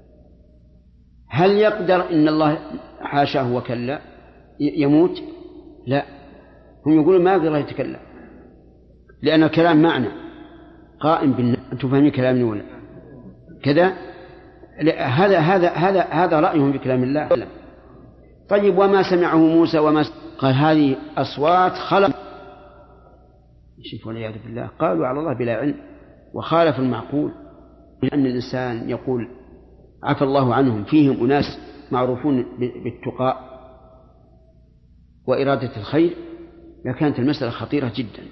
هل يقدر إن الله حاشاه وكلا يموت؟ لا، هم يقولون ما يقدر يتكلم لأن الكلام معنى قائم بالنفس. أنتم فاهمين كلامي ولا كذا؟ هذا رأيهم بكلام الله. طيب وما سمعه موسى قال هذه أصوات خلق. شوف والعياذ بالله، قالوا على الله بلا علم وخالف المعقول. لأن الإنسان يقول عفى الله عنهم، فيهم أناس معروفون بالتقاء وإرادة الخير، لكانت المسألة خطيرة جدا.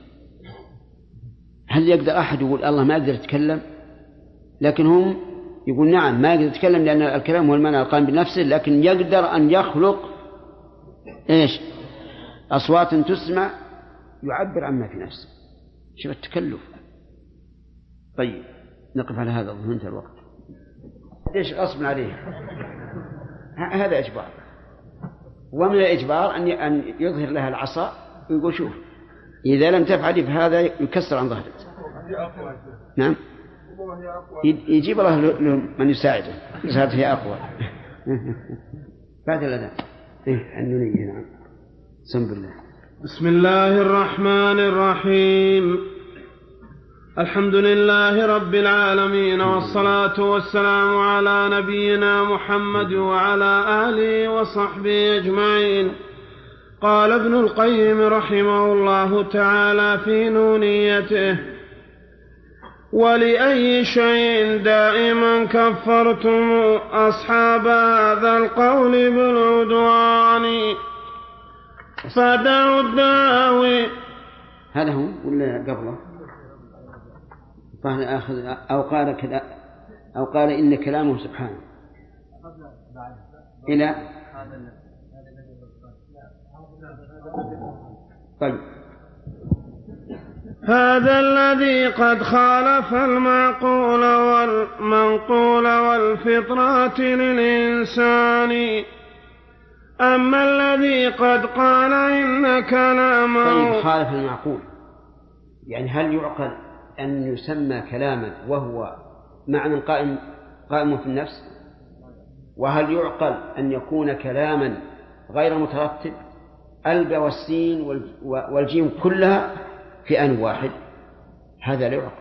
هل يقدر أحد يقول الله ما يقدر يتكلم؟ لكن هم يقول نعم ما يقدر يتكلم لأن الكلام هو المعنى القائم بنفسه، لكن يقدر أن يخلق إيش؟ أصوات تسمع يعبر عما في نفسه. شوف التكلف. طيب نقف على هذا، ظننت الوقت ليش غصب عليه. هذا إجبار، ومن الإجبار أن يظهر لها العصا ويقول شوف إذا لم تفعل فهذا يكسر عن ظهرك. نعم يجيب الله من يساعده، يساعد هي أقوى. بعد الأذان النونية. نعم بسم الله. بسم الله الرحمن الرحيم. الحمد لله رب العالمين، والصلاة والسلام على نبينا محمد وعلى آله وصحبه أجمعين. قال ابن القيم رحمه الله تعالى في نونيته: ولأي شيء دائما كفرتم أصحاب هذا القول بالعدوان فدعوا الدعاوي. هذا هو ولا قبله؟ أو قال إن كلامه سبحانه إلى طيب. هذا الذي قد خالف المعقول والمنقول والفطرات للإنسان. أما الذي قد قال إن كلامه طيب خالف المعقول، يعني هل يعقل أن يسمى كلاما وهو معنى قائم في النفس؟ وهل يعقل أن يكون كلاما غير مترتب؟ الباء والسين والجيم كلها في آن واحد، هذا لا يعقل.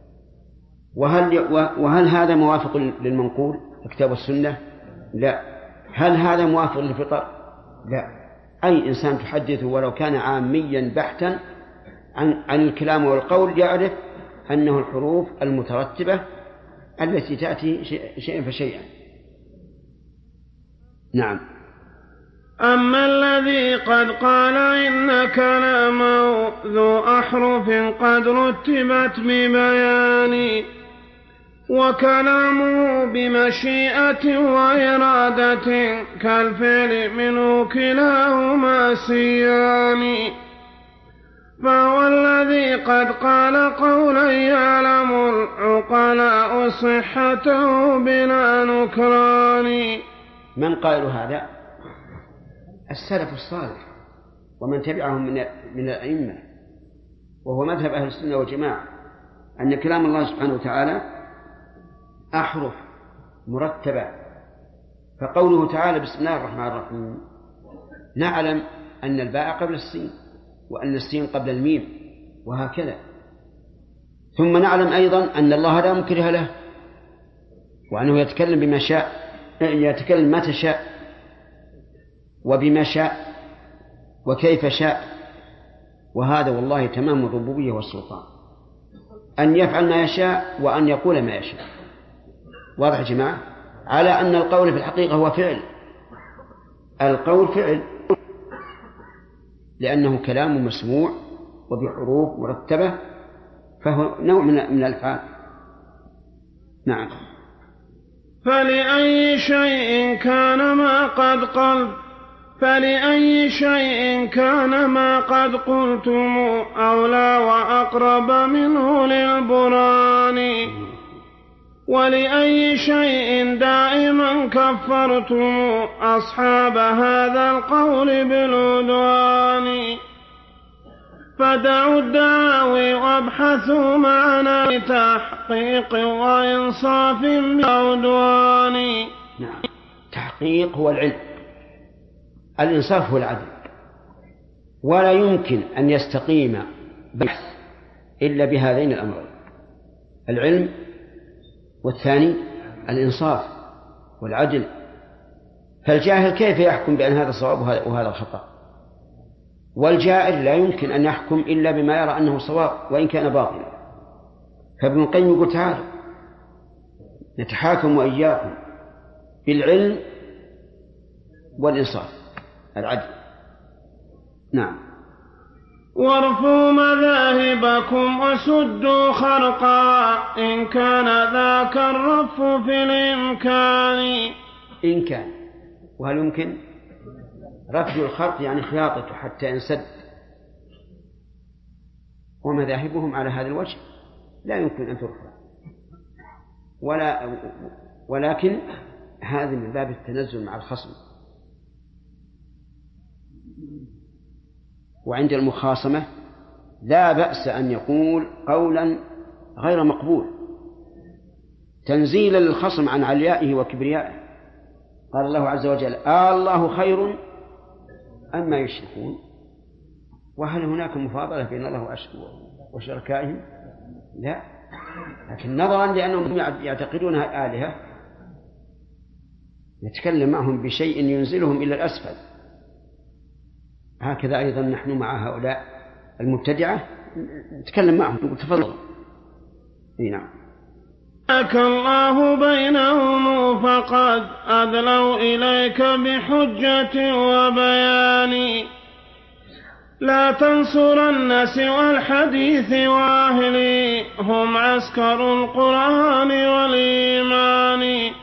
وهل هذا موافق للمنقول الكتاب والسنة؟ لا. هل هذا موافق للفطر؟ لا. أي إنسان تحدثه ولو كان عاميا بحتا عن الكلام والقول يعرف أنه الحروف المترتبة التي تأتي شيئا فشيئا. نعم. أما الذي قد قال إن كلامه ذو أحرف قد رتبت ببيان، وكلامه بمشيئة وإرادة كالفعل منه كلاهما سيان، فهو الذي قد قال قولا يعلم العقلاء صحته بلا نكران. من قال هذا؟ السلف الصالح ومن تبعهم من الأئمة، وهو مذهب أهل السنة والجماعة، أن كلام الله سبحانه وتعالى أحرف مرتبة. فقوله تعالى بسم الله الرحمن الرحيم نعلم أن الباء قبل السين وأن السين قبل الميم وهكذا. ثم نعلم أيضا أن الله لا مكره له، وأنه يتكلم بما شاء، يتكلم متى شاء وبما شاء وكيف شاء. وهذا والله تمام الربوبية والسلطان، أن يفعل ما يشاء وأن يقول ما يشاء. واضح يا جماعة؟ على أن القول في الحقيقة هو فعل، القول فعل لأنه كلام مسموع وبحروف مرتبة، فهو نوع من الأفعال. نعم. فلأي شيء كان ما قد قلتم أولى وأقرب منه للبرهان ولأي شيء دائما كفرتم أصحاب هذا القول بالعدوان فدعوا الدعاوي وابحثوا معنا بتحقيق وإنصاف بعدوان. نعم، تحقيق هو العلم، الإنصاف هو العدل، ولا يمكن أن يستقيم بحث إلا بهذين الأمرين، العلم والثاني الإنصاف والعدل. فالجاهل كيف يحكم بأن هذا صواب وهذا خطأ؟ والجائر لا يمكن أن يحكم إلا بما يرى أنه صواب وإن كان باطلا. فابن القيم يقول تعالى نتحاكم وإياكم بالعلم والإنصاف العدل. نعم. وارفوا مذاهبكم وسدوا خرقا إن كان ذاك الرف في الإمكان. إن كان، وهل يمكن رفع الخرق يعني خياطته حتى ينسد، ومذاهبهم على هذا الوجه لا يمكن أن ترفع، ولكن هذا من باب التنزل مع الخصم. وعند المخاصمة لا بأس أن يقول قولا غير مقبول تنزيلا للخصم عن عليائه وكبريائه. قال الله عز وجل الله خير أما يشركون. وهل هناك مفاضلة بين الله وشركائهم؟ لا، لكن نظرا لأنهم يعتقدونها آلهة يتكلم معهم بشيء ينزلهم إلى الأسفل. هكذا أيضا نحن مع هؤلاء المبتدعة نتكلم معهم نقول تفضل. نعم. أك الله بينهم فقد أدلوا إليك بحجة وبيان لا تنصرن سوى الحديث وأهلي هم عسكر القرآن والإيمان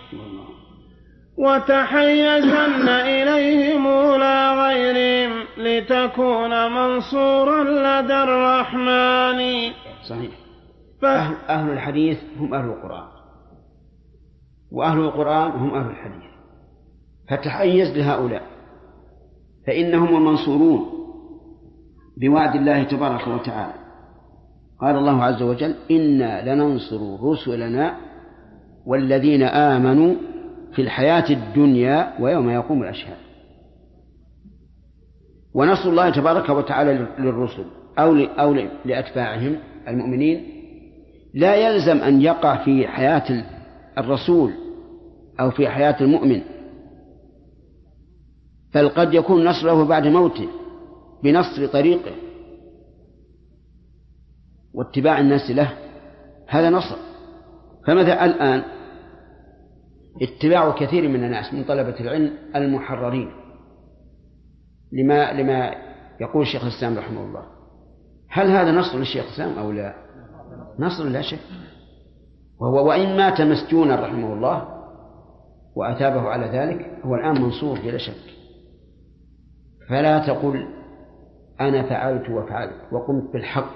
وتحيزن إليهم لا غيرهم لتكون منصورا لدى الرحمن. صحيح. أهل الحديث هم أهل القرآن، وأهل القرآن هم أهل الحديث، فتحيز لهؤلاء فإنهم المنصورون بوعد الله تبارك وتعالى. قال الله عز وجل إنا لننصر رسلنا والذين آمنوا في الحياة الدنيا ويوم يقوم الأشهاد. ونصر الله تبارك وتعالى للرسل أو لأتباعهم المؤمنين لا يلزم أن يقع في حياة الرسول أو في حياة المؤمن، بل قد يكون نصره بعد موته بنصر طريقه واتباع الناس له، هذا نصر. فمثلا الآن اتباع كثير من الناس من طلبة العلم المحررين لما يقول الشيخ الإسلام رحمه الله، هل هذا نصر للشيخ الإسلام أو لا؟ نصر لا شك، وإن مات مسجونا رحمه الله وأثابه على ذلك هو الآن منصور بلا شك. فلا تقل أنا فعلت وفعلت وقمت بالحق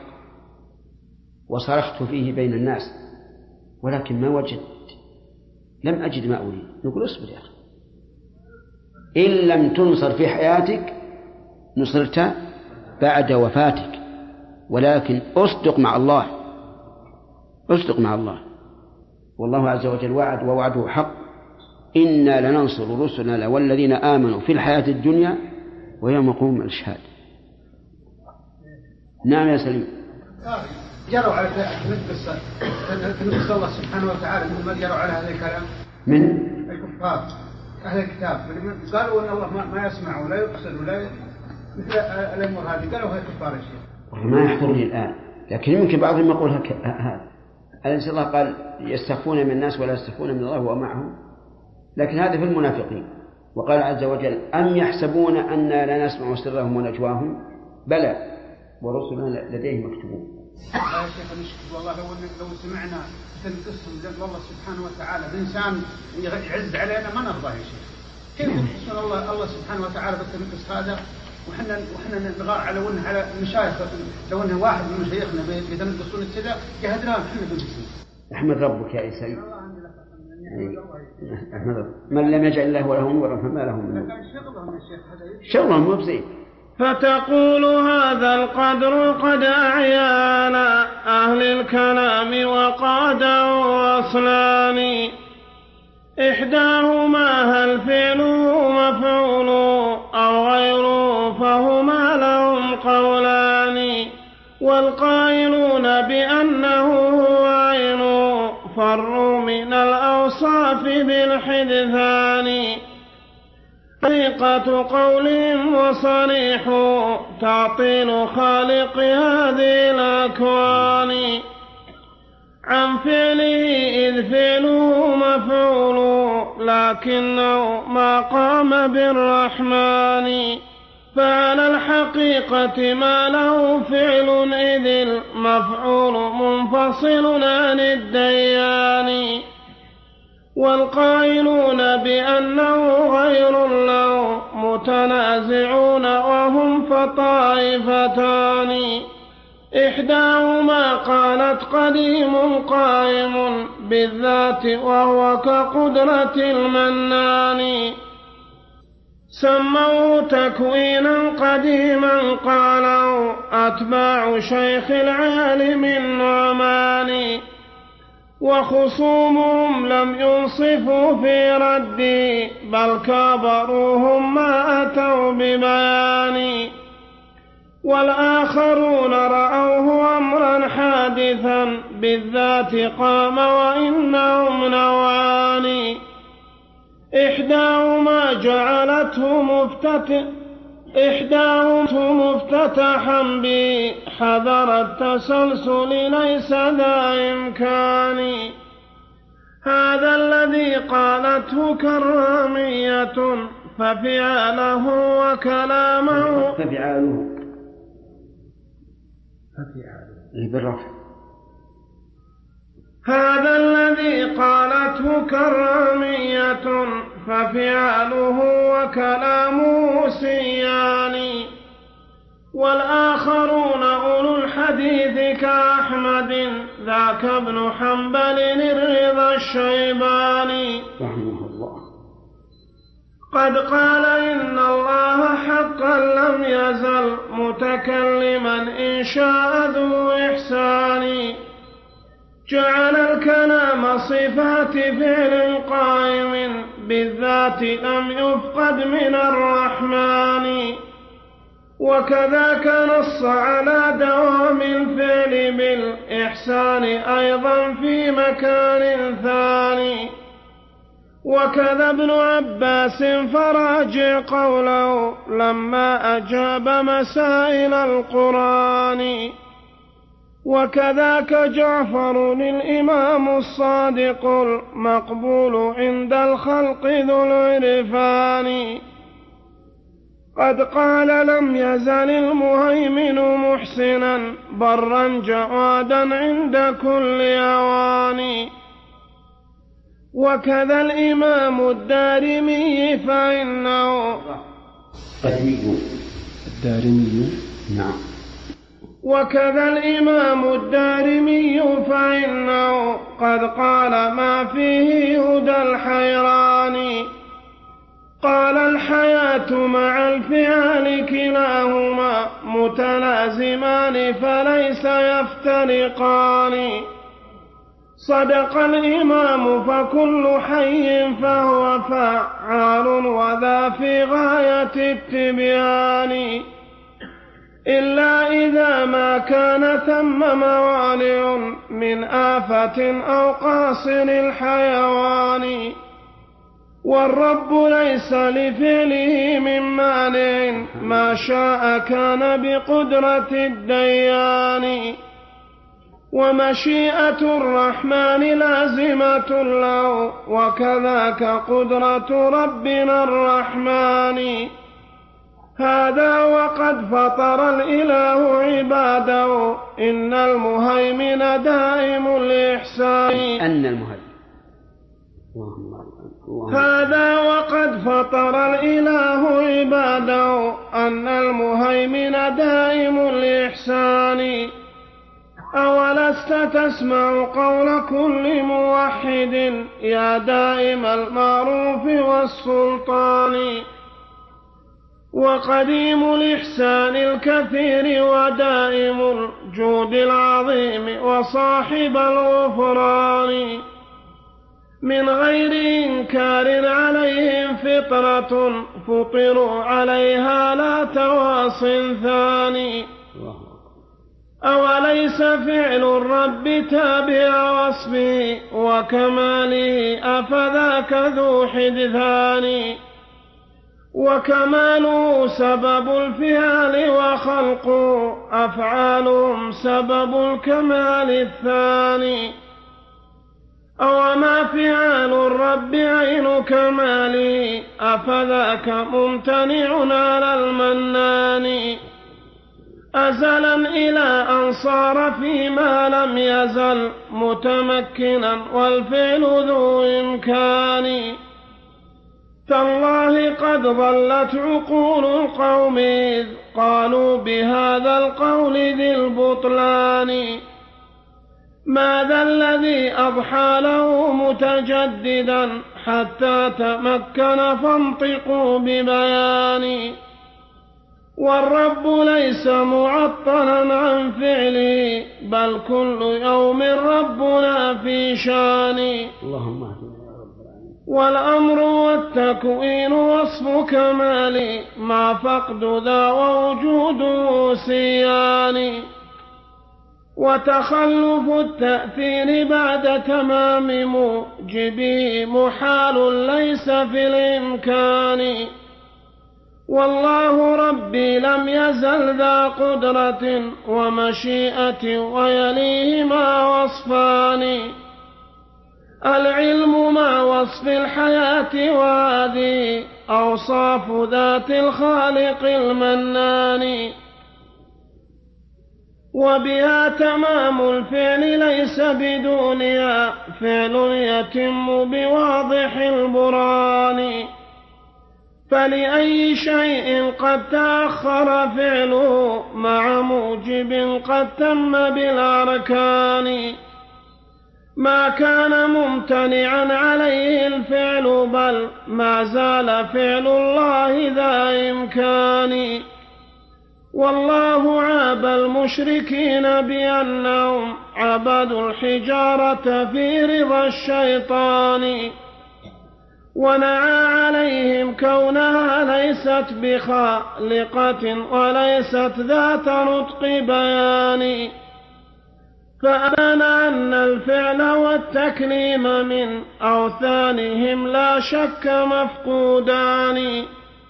وصرخت فيه بين الناس ولكن ما وجدت، لم أجد ما أريد. نقول اصبر يا أخي، إن لم تنصر في حياتك نصرت بعد وفاتك، ولكن أصدق مع الله، أصدق مع الله. والله عز وجل وعد ووعده حق، إنا لننصر رسلنا والذين آمنوا في الحياة الدنيا ويوم يقوم الأشهاد. نعم يا سليم. جروا على قصة الله سبحانه وتعالى من جروا على هذا الكلام من الكفار أهل الكتاب، قالوا أن الله ما يسمع ولا يبصر ولا مثل الأمور هذه، قالوا هي كفار الشيء. ما يحضرني الآن، لكن يمكن بعضهم يقول هذا. أليس الله قال يستخفون من الناس ولا يستخفون من الله وهو معهم؟ لكن هذا في المنافقين. وقال عز وجل أم يحسبون أننا لا نسمع سرهم ونجواهم بلى ورسلنا لديهم مكتوبون. يا شيخ نشكر والله لو سمعنا تنقصهم جد والله سبحانه وتعالى بإنسان يعز علينا ما نرضى يا شيخ. كيف يقصون الله سبحانه وتعالى بالتنقص هذا وحنا نغار على ونه على المشايخ لو انه واحد من مشايخنا بيتنقصون كذا جهدناهم احنا بالمسلمين. احمد ربك يا سيد. احمد ربك. من لم يجعل الله له نورا فما له من نور. شغلهم مو بزين. فتقول هذا القدر قد أعيانا أهل الكلام وقاده أصلان إحداهما هل فعله مفعول أو غيره فهما لهم قولان والقائلون بأنه هو عين فروا من الأوصاف بالحدثان طريقة قولهم وصريح تعطيل خالق هذه الأكوان عن فعله إذ فعله مفعول لكنه ما قام بالرحمن فعلى الحقيقة ما له فعل إذ المفعول منفصل عن الديان والقائلون بأنه غير له متنازعون وهم فطائفتان إحداهما قالت قديم قائم بالذات وهو كقدرة المنان سموه تكوينا قديما قالوا أتباع شيخ العالم النعمان وخصومهم لم ينصفوا في ردي بل كابروهم ما أتوا ببيان والآخرون رأوه أمرا حادثا بالذات قام وإنهم نوعان إحداهما جعلته مفتتحا به حذر التسلسل ليس ذا إمكان هذا الذي قالته كرامية ففعاله وكلامه بالرفع هذا الذي قالته كرامية ففعاله وكلامه سيان والآخرون أولو الحديث كأحمد ذاك ابن حنبل الرضا الشيباني رحمه الله قد قال إن الله حقا لم يزل متكلما إن شاء ذو إحسان جعل الكلام صفات فعل قائم بالذات لم يفقد من الرحمن وكذاك نص على دوام الفعل بالإحسان أيضا في مكان ثاني وكذا ابن عباس فراجع قوله لما أجاب مسائل القرآن وكذاك جعفر الإمام الصادق المقبول عند الخلق ذو العرفان قد قال لم يزل المهيمن محسنا برا جوادا عند كل أوان وكذا الإمام الدارمي فإنه الدارمي نعم وكذا الإمام الدارمي فإنه قد قال ما فيه هدى الحيران قال الحياة مع الفعال كلاهما متلازمان فليس يفترقان صدق الإمام فكل حي فهو فعال وذا في غاية التبيان إلا إذا ما كان ثم موانع من آفة أو قاصر الحيوان والرب ليس لفعله من مانع ما شاء كان بقدرة الديان ومشيئة الرحمن لازمة له وكذاك قدرة ربنا الرحمن هذا وقد فطر الإله عباده إن المهيمن دائم الإحسان. هذا وقد فطر الإله عباده أن المهيمن دائم الإحسان. أولست تسمع قول كل موحد يا دائم المعروف والسلطان. وقديم الإحسان الكثير ودائم الجود العظيم وصاحب الغفران. من غير إنكار عليهم فطرة فطروا عليها لا تواص ثاني. أوليس فعل الرب تابع وصفه وكماله أفذاك ذو حدثان. وكماله سبب الفعال وخلقه أفعالهم سبب الكمال الثاني. أوما فعال الرب عين كماله أفذاك ممتنع على المنان. أزلا إلى أن صار فيما لم يزل متمكنا والفعل ذو إمكان. تالله قد ضلت عقول القوم إذ قالوا بهذا القول ذي البطلان. ماذا الذي أضحى له متجددا حتى تمكن فانطقوا ببيان. والرب ليس معطلا عن فعله بل كل يوم ربنا في شان. والأمر والتكوين وصف كمال مع فقد ذا ووجوده سيان. وتخلف التأثير بعد تمام موجبه محال ليس في الإمكان. والله ربي لم يزل ذا قدرة ومشيئة ويليهما وصفان. العلم مع وصف الحياة وهذه أوصاف ذات الخالق المنان. وبها تمام الفعل ليس بدونها فعل يتم بواضح البرهان. فلأي شيء قد تأخر فعله مع موجب قد تم بالأركان. ما كان ممتنعا عليه الفعل بل ما زال فعل الله ذا إمكان. والله عاب المشركين بأنهم عبدوا الحجارة في رضا الشيطان. ونعى عليهم كونها ليست بخالقة وليست ذات نطق بيان. فأبان أن الفعل والتكليم من أوثانهم لا شك مفقودان.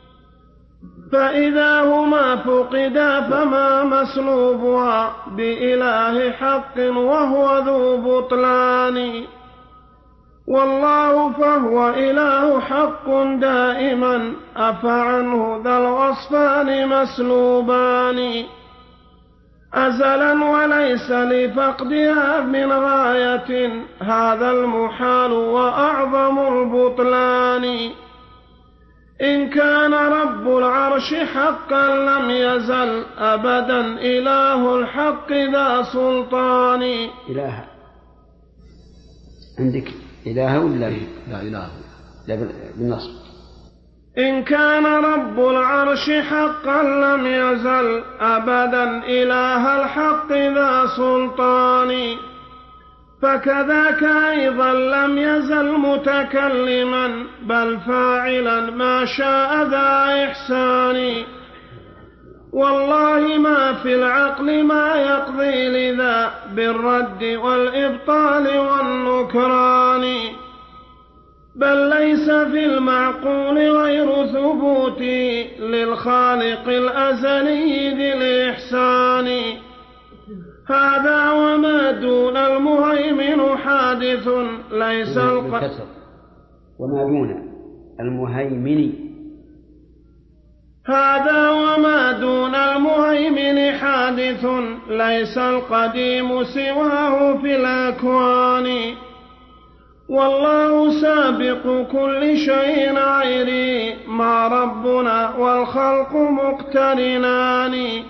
فإذا هما فقدا فما مسلوبها بإله حق وهو ذو بطلان. والله فهو إله حق دائما أفعنه ذا الوصفان مسلوبان. أزلا وليس لفقدها من غاية هذا المحال وأعظم البطلان. إن كان رب العرش حقا لم يزل أبدا إله الحق ذا سلطان. إله عندك إله ولا لا إله لا بالنصب. إن كان رب العرش حقا لم يزل أبدا إله الحق ذا سلطان. فكذاك أيضا لم يزل متكلما بل فاعلا ما شاء ذا إحسان. والله ما في العقل ما يقضي لذا بالرد والإبطال والنكران. بل ليس في المعقول غير ثبوته للخالق الأزلي ذي الإحسان. هذا وما دون المهيمن حادث ليس وما دون المهيمن هذا وما دون المهيمن حادث ليس القديم سواه في الأكوان والله سابق كل شيء عيري مع ربنا والخلق مقترنان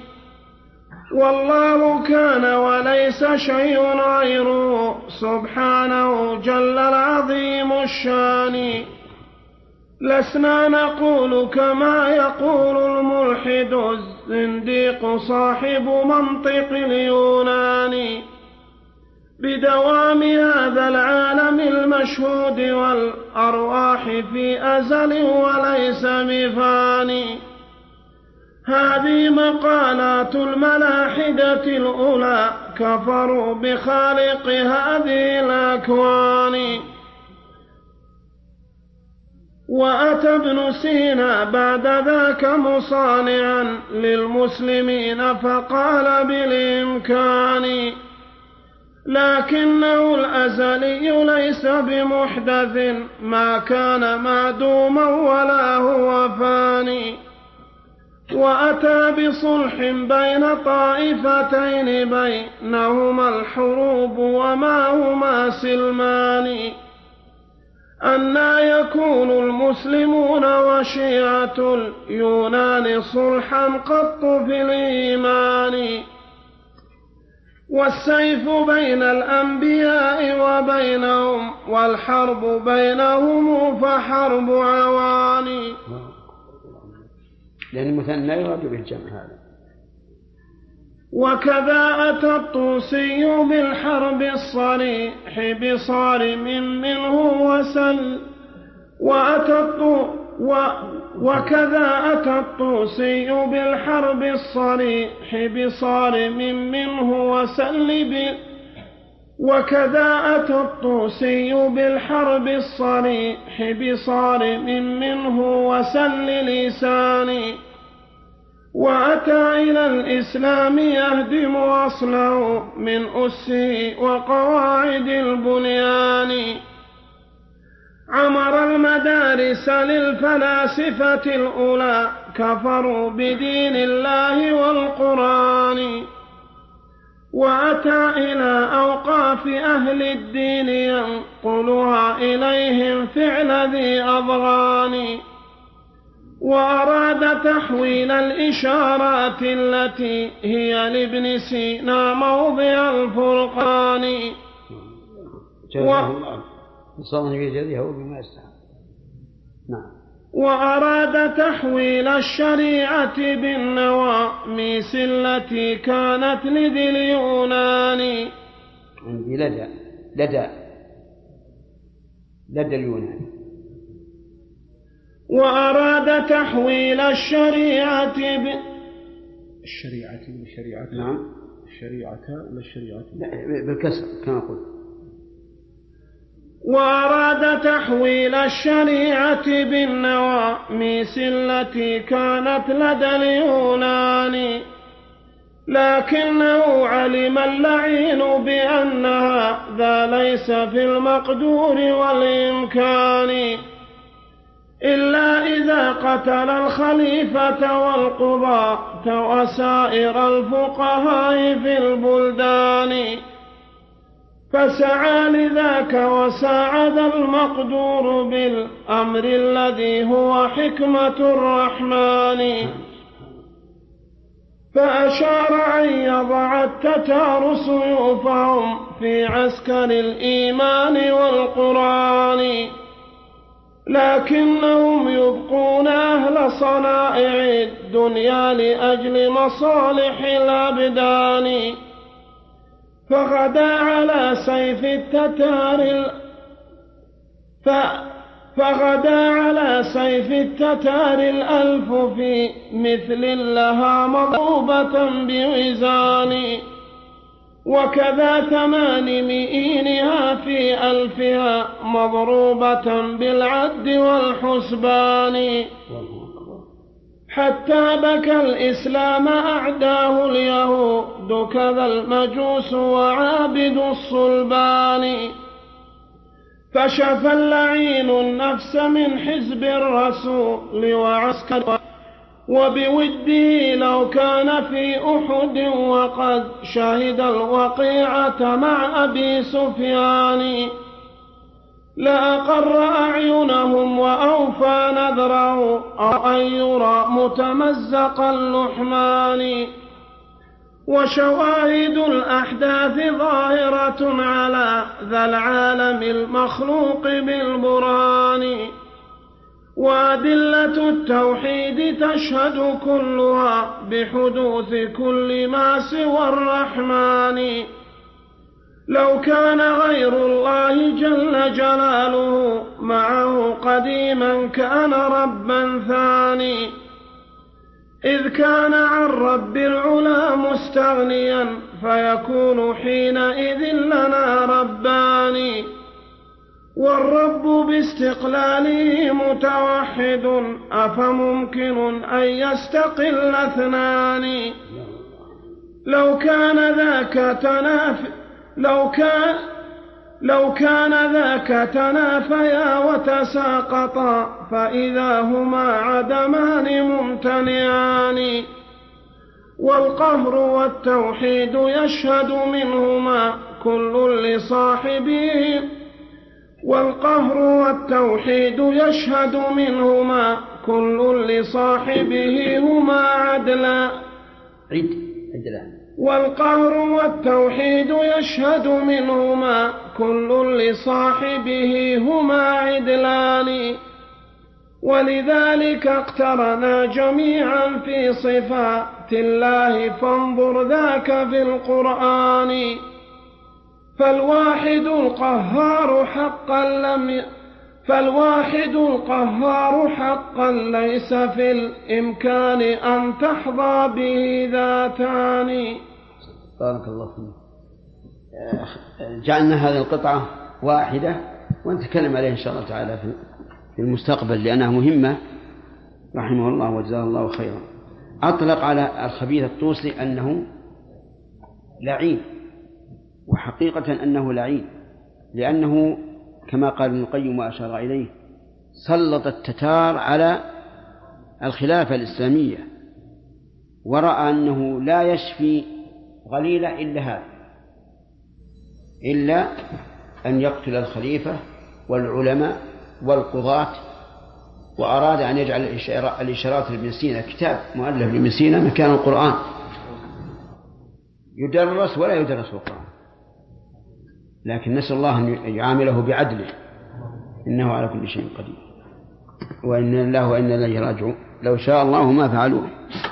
والله كان وليس شيء غيره سبحانه جل العظيم الشان لسنا نقول كما يقول الملحد الزنديق صاحب منطق اليونان بدوام هذا العالم المشهود والأرواح في أزل وليس بفاني هذه مقالات الملاحدة الأولى كفروا بخالق هذه الأكوان وأتى ابن سينا بعد ذاك مصانعا للمسلمين فقال بالإمكان لكنه الأزلي ليس بمحدث ما كان معدوما ولا هو فاني وأتى بصلح بين طائفتين بينهما الحروب وما هما سلمان أنى يكون المسلمون وشيعة اليونان صلحا قط في الإيمان والسيف بين الأنبياء وبينهم والحرب بينهم فحرب عوان لأن المثنى يراد بالجمع هذا وكذا أتى الطوسي بالحرب الصريح بصارم منه وسل وكذا أتى الطوسي بالحرب الصريح بصارم منه وسل وكذا أتى الطوسي بالحرب الصريح بصارم منه وسل لساني وأتى إلى الإسلام يهدم أصله من أسه وقواعد البنيان عمر المدارس للفلاسفة الأولى كفروا بدين الله والقرآن وأتى إلى أوقاف أهل الدين ينقلها إليهم فعل ذي أضغان وأراد تحويل الإشارات التي هي لابن سينا موضع الفرقان وأراد تحويل الشريعة بالنواميس التي كانت لدي اليونان عندي لدى اليونان وأراد تحويل الشريعة نعم الشريعة ولا الشريعة بالكسر كما قلت وأراد تحويل الشريعة بالنواميس التي كانت لدى اليونان لكنه علم اللعين بأن هذا ليس في المقدور والإمكان إلا إذا قتل الخليفة والقضاة وسائر الفقهاء في البلدان فسعى لذاك وساعد المقدور بالأمر الذي هو حكمة الرحمن فأشار أن يضع التتار سيوفهم في عسكر الإيمان والقرآن لكنهم يبقون أهل صنائع الدنيا لأجل مصالح الأبدان فغدا على سيف التتار الألف في مثل لها مضروبة بوزان وكذا 800 في ألفها مضروبة بالعد والحسبان حتى بكى الإسلام أعداه اليهود كذا المجوس وعابد الصلبان فشفى اللعين النفس من حزب الرسول وبوده لو كان في أحد وقد شهد الوقيعة مع أبي سفيان لأقر أعينهم وأوفى نذره أو أن يرى متمزق اللحمان. وشواهد الأحداث ظاهرة على ذا العالم المخلوق بالبرهان. وأدلة التوحيد تشهد كلها بحدوث كل ما سوى الرحمن. لو كان غير الله جل جلاله معه قديما كان ربا ثاني، إذ كان عن رب العلا مستغنيا فيكون حينئذ لنا ربان. والرب باستقلاله متوحد أفممكن أن يستقل اثنان. لو كان ذاك تنافيا وتساقطا فإذا هما عدمان ممتنعان. والقهر والتوحيد يشهد منهما كل لصاحبه والقهر والتوحيد يشهد منهما كل لصاحبه هما عدلا. والقهر والتوحيد يشهد منهما كل لصاحبه هما عدلان. ولذلك اقترنا جميعا في صفات الله فانظر ذاك في القرآن. فالواحد القهار حقا ليس في الإمكان أن تحظى به ذاتان. بارك الله فيك. جعلنا هذه القطعة واحدة ونتكلم عليها إن شاء الله تعالى في المستقبل لأنها مهمة رحمه الله وجزاه الله خيرا. أطلق على الخبيث الطوسي أنه لعين، وحقيقة أنه لعين لأنه كما قال ابن القيم وأشار إليه سلط التتار على الخلافة الإسلامية ورأى أنه لا يشفي غليلة إلا هذا، إلا أن يقتل الخليفة والعلماء والقضاة. وأراد أن يجعل الإشارات لابن سينا كتاب مؤلف لابن سينا مكان القرآن يدرس ولا يدرس القرآن، لكن نسأل الله أن يعامله بعدله إنه على كل شيء قدير. وإن الله وإنا إليه راجعون. لو شاء الله ما فعلوه.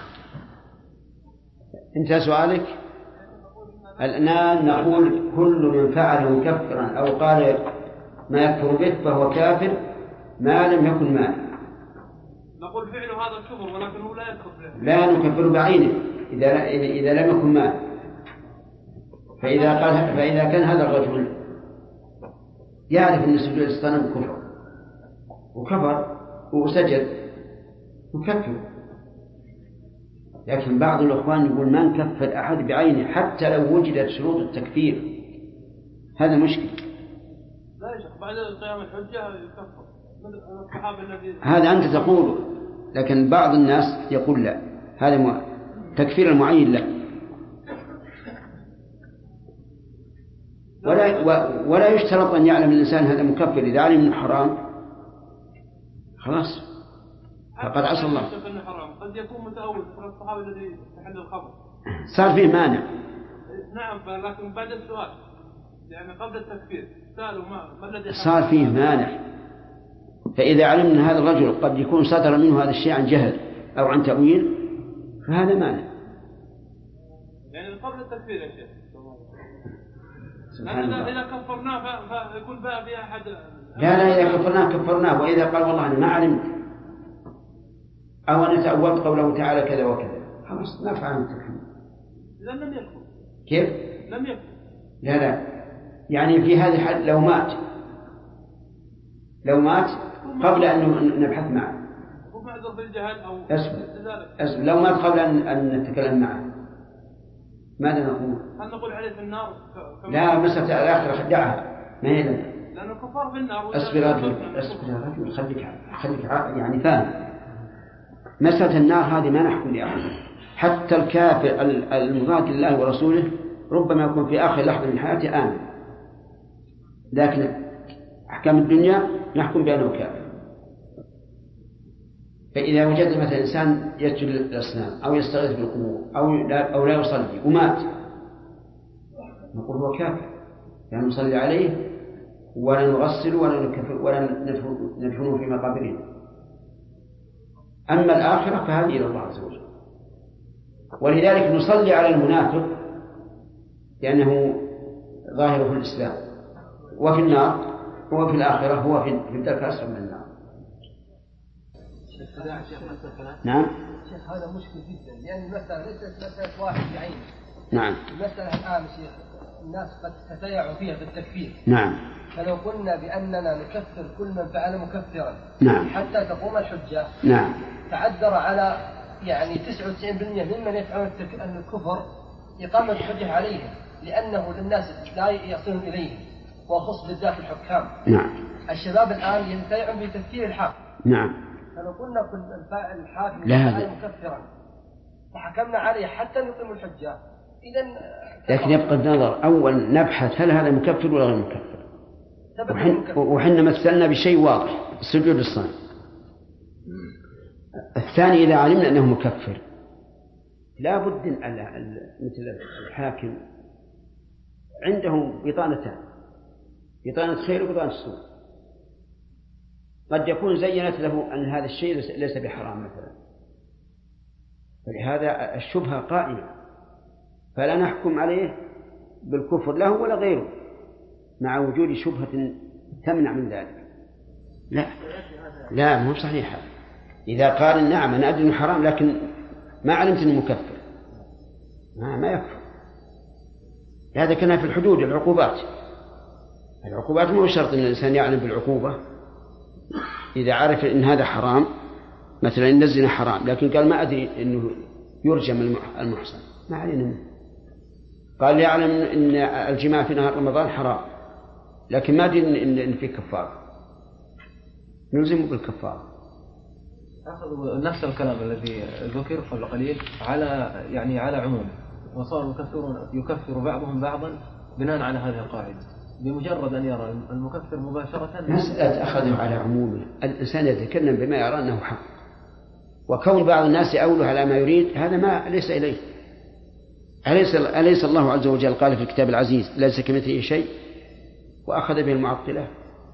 انتهى سؤالك؟ الآن نقول كل من فعل مكفرا أو قال ما يكفر به فهو كافر ما لم يكن مانع. نقول فعله هذا الكفر ولكنه لا يكفر، لا نكفر بعينه إذا لم يكن مانع. فإذا كان هذا الرجل يعرف أن سجود الصنم كفر وكفر وسجد يكفر، لكن بعض الأخوان يقول ما نكفر أحد بعينه حتى لو وجدت شروط التكفير. هذا مشكل. لا يا شيخ بعد قيام الحجة يكفر الصحابة الذين هذا أنت تقوله، لكن بعض الناس يقول لا هذا تكفير المعين لا. ولا يشترط أن يعلم الإنسان هذا مكفر. إذا علم من حرام خلاص فقد عصى الله. قد يكون متأول مثل الصحابي الذي تحل الخمر صار فيه مانع. نعم، لكن بعد السؤال يعني قبل التكفير سألوا ما الذي صار فيه مانع. فإذا علمنا أن هذا الرجل قد يكون صدر منه هذا الشيء عن جهل أو عن تأويل فهذا مانع. يعني قبل التكفير يا شيخ. إذا كفرناه فيكون بقى في أحد. لا إذا كفرناه وإذا قال والله أنا ما علمت أو أنا تأولت قوله تعالى كذا وكذا خلاص لا فعل التكفير. إذا لم يكفر. كيف؟ لم يكفر. لا يعني في هذه الحال لو مات قبل أن نبحث معه. ومعذر بالجهل أو أسف لو مات قبل أن نتكلم معه ماذا نقول؟ هل نقول عليه في النار؟ لا مسألة الآخرة دعها ما هي لنا. لأنه كفار في النار. أصبر يا رجل خليك يعني فاهم. مسألة النار هذه ما نحكم بها. حتى الكافر المضاد لله ورسوله ربما يكون في آخر لحظة من حياته آمن، لكن أحكام الدنيا نحكم بأنه كافر. فإذا وجدنا مثلا إنسان يسجد للأصنام أو يستغيث بالقبور أو لا يصلي ومات، نقول هو كافر، يعني نصلي عليه ولا نغسل ولا ندفنه في مقابرنا. أما الآخرة فهذه إلى الله عز وجل. ولذلك نصلي على المنافق لأنه ظاهر في الإسلام، وفي النار هو في الآخرة هو في الدرك الأسفل من النار. نعم. شيخ هذا مشكل جدا، لأن المسألة ليست مسألة واحد بعينه. نعم. المسألة الآن شيخ الناس قد تتيعوا فيها بالتكفير. نعم. فلو قلنا بأننا نكفر كل من فعل مكفرا، نعم، حتى تقوم الحجة، نعم، تعذر على يعني 99% ممن يفعلون الكفر إقامة الحجة عليهم، لأنه للناس لا يصلون إليه، وخص بالذات الحكام. نعم. الشباب الآن ينتفعون بتكفير الحاكم. نعم. فلو قلنا كل الفاعل الحاكم فعل مكفرا فحكمنا عليه حتى نقيم الحجة، إذن لكن يبقى النظر. أول نبحث هل هذا مكفر ولا غير مكفر، وحنا مثلنا بشيء واضح، السجود للصنم. الثاني إذا علمنا أنه مكفر لا بد مثل الحاكم عنده بطانتان، بطانة خير وبطانة سوء. قد يكون زينت له أن هذا الشيء ليس بحرام مثلا، فلهذا الشبهة قائمة، فلا نحكم عليه بالكفر له ولا غيره مع وجود شبهة تمنع من ذلك. لا مو صحيح. إذا قال نعم أنا أدري أنه حرام لكن ما علمت أنه مكفر، ما يكفر. هذا كان في الحدود. العقوبات مو شرط أن الإنسان يعلم بالعقوبة. إذا عرف أن هذا حرام مثلا إن الزنا حرام لكن قال ما أدري أنه يرجم المحصن، ما علينا منه. قال يعلم أن الجماع في نهار رمضان حرام لكن ما أدري أن فيه كفارة، نلزمه بالكفارة. أخذوا نفس الكلام الذي ذكر قبل قليل على عموم، وصاروا يكفر بعضهم بعضا بناء على هذه القاعدة، بمجرد أن يرى المكفر مباشرة. مسألة أخذوا على عمومه. الإنسان يتكلم بما يرى أنه حق، وكون بعض الناس يأوله على ما يريد هذا ما ليس إليه. أليس الله عز وجل قال في الكتاب العزيز ليس كمثله شيء وأخذ به المعطلة؟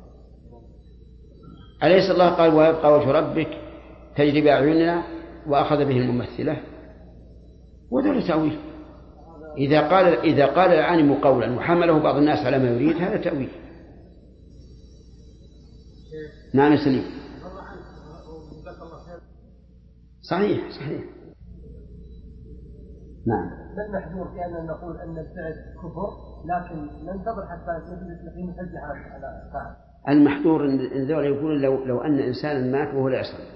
أليس الله قال ويبقى وجه ربك تجري بأعيننا وأخذ به الممثلة؟ وذلك تأويل. إذا قال العالم قولا وحمله بعض الناس على ما يريد هذا تأويل. نعم سليم. صحيح. نعم. ما المحذور في أن نقول أن الفعل كفر لكن ننتظر حتى نقيم الحجة على الفاعل؟ المحذور إن ذولا يقول لو أن إنسانا مات وهو لا يصلي،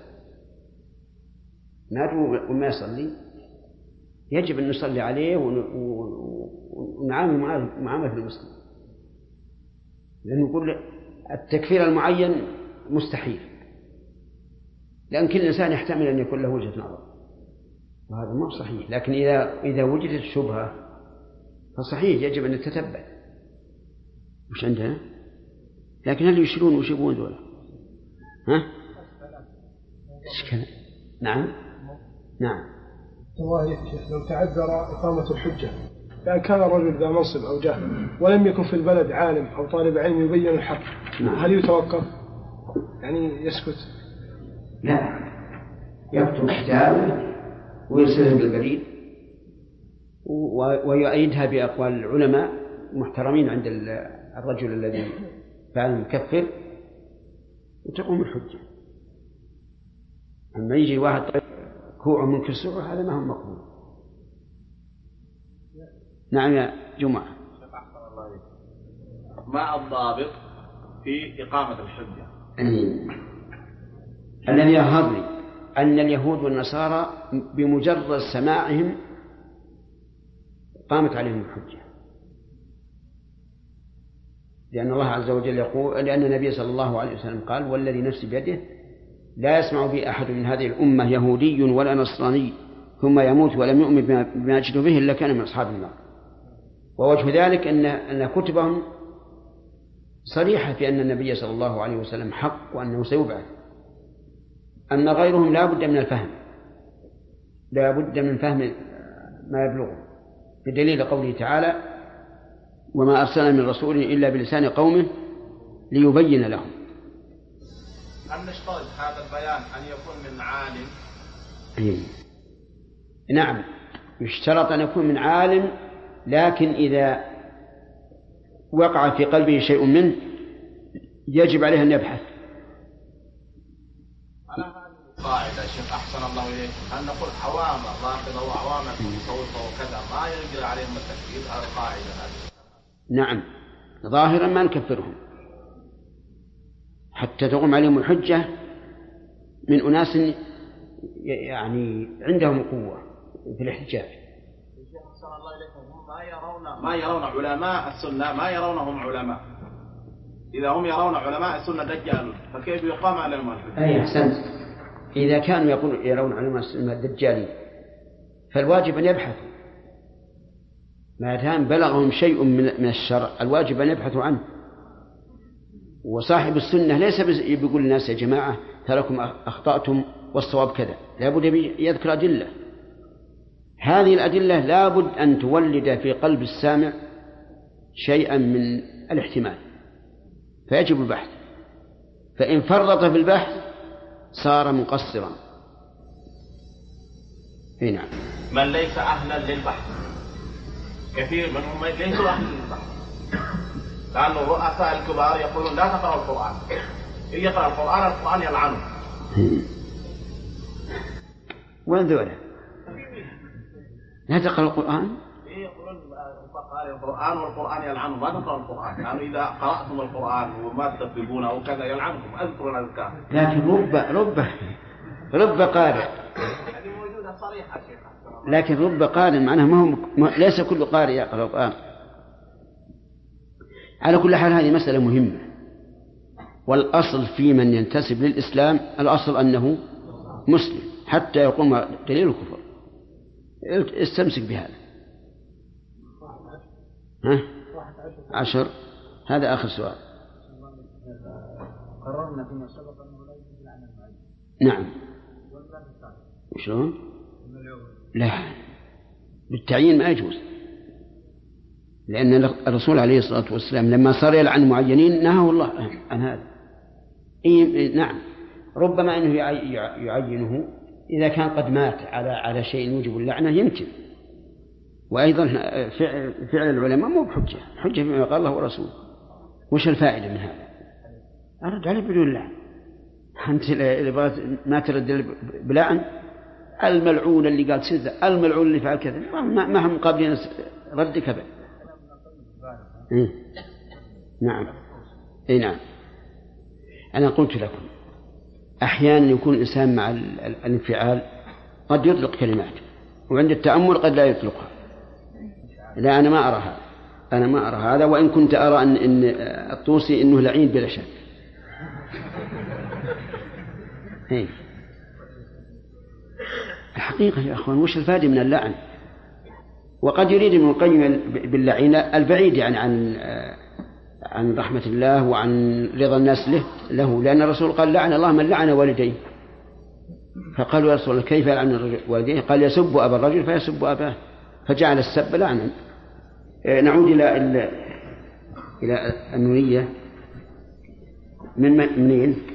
مات وما يصلي، يجب أن نصلي عليه ونعامل معاملة المسلم، لأنه يقول التكفير المعين مستحيل، لأن كل إنسان يحتمل أن يكون له وجهة نظر، وهذا ما صحيح. لكن إذا وجدت الشبهة فصحيح يجب أن نتتبع وش عندنا. لكن هل يشيلون وش يبون ذولا؟ نعم. الله يا شيخ، لو تعذر إقامة الحجة يعني كان الرجل ذا منصب أو جاه ولم يكن في البلد عالم أو طالب علم يبين الحق، هل يتوقف يعني يسكت؟ لا، يكتب كتابه ويرسله بالبريد ويؤيدها بأقوال العلماء محترمين عند الرجل الذي فعل مكفر وتقوم الحجة. أما يجي واحد كوع من كسوع هذا ما هو مقبول. نعم يا جمعة. ما الضابط في إقامة الحجة؟ الذي يظهر لي أن اليهود والنصارى بمجرد سماعهم قامت عليهم الحجة، لأن الله عز وجل يقول، لأن النبي صلى الله عليه وسلم قال والذي نفسي بيده لا يسمع بي أحد من هذه الأمة يهودي ولا نصراني ثم يموت ولم يؤمن بما جئت به إلا كان من أصحاب النار. ووجه ذلك أن كتبهم صريحة في أن النبي صلى الله عليه وسلم حق وأنه سيبعث. أن غيرهم لا بد من الفهم، لا بد من فهم ما يبلغه، بدليل قوله تعالى: وما أرسلنا من رسول إلا بلسان قومه ليبين لهم. هل نشترط هذا البيان أن يكون من عالم؟ نعم، يشترط أن يكون من عالم، لكن إذا وقع في قلبه شيء منه يجب عليه أن يبحث. على هذه القاعدة شيخ أحسن الله إليكم، هل نقول عوام الرافضة وعوام المتصوفة وكذا ما يجري عليهم التكفير؟ هذه القاعدة هذه. نعم، ظاهرا ما نكفرهم حتى تقوم عليهم الحجة من أناس يعني عندهم قوة في الاحتجاج. أحسن الله إليكم، هم ما يرون علماء السنة، ما يرونهم علماء. إذا هم يرون علماء السنة دجال فكيف يقام عليهم الحجة؟ أي أحسنت. إذا كانوا يرون علماء السنة دجالين فالواجب أن يبحثوا، ما دام بلغهم شيء من الشرع الواجب أن يبحثوا عنه. وصاحب السنة ليس بيقول الناس يا جماعة تراكم أخطأتم والصواب كذا، لابد يذكر أدلة. هذه الأدلة لابد أن تولد في قلب السامع شيئا من الاحتمال، فيجب البحث. فإن فرط في البحث صار مقصرا. نعم. من ليس أهلا للبحث، كثير منهم ليسوا أهلا للبحث، لأن الرؤساء الكبار يقولون لا تقرأ القرآن، إن يقرأ القرآن يلعنه. وين ذولا؟ لا تقرأ القرآن؟ يقولون تقرأ القرآن والقرآن يلعنه، ما تقرأ القرآن، يعني إذا قرأتم القرآن وما تكذبونه أو كذا يلعنكم. أذكر الأذكار. لكن رب قارئ. هذه موجودة صريحة شيخ. لكن رب قارئ معناه ليس كل قارئ يقرأ القرآن. على كل حال هذه مسألة مهمة، والأصل في من ينتسب للإسلام الأصل أنه مسلم حتى يقوم دليل الكفر. استمسك بهذا. 10. هذا آخر سؤال. قررنا فيما سبق أنه لا يجوز لعن المعين. نعم. شلون؟ لا، بالتعيين ما يجوز، لأن الرسول عليه الصلاة والسلام لما صار يلعن معينين نهاه الله عن هذا. نعم، ربما أنه يعينه إذا كان قد مات على شيء يوجب اللعنة يمكن. وأيضا فعل العلماء مو بحجة، حجة بما قال الله ورسوله. وش الفائدة من هذا؟ أرد عليه بدون لعن. أنت ما ترد بلعن الملعون اللي قال سيدة، الملعون اللي فعل كذا، ما هم قابلين رد كذا. نعم. نعم. أنا قلت لكم أحيانا يكون الإنسان مع الانفعال قد يطلق كلمات، وعند التأمل قد لا يطلقها. لا، أنا ما أرى هذا، وإن كنت أرى أن الطوسي إنه لعين بلا شك. الحقيقة يا أخوان وش الفائدة من اللعن؟ وقد يريد ابن القيم باللعين البعيد يعني عن رحمة الله وعن رضا الناس له، لأن الرسول قال لعن الله من لعن والديه. فقالوا يا رسول الله كيف يلعن والديه؟ قال يسب أبا الرجل فيسب أباه، فجعل السب لعنا. نعود إلى النونية. منين؟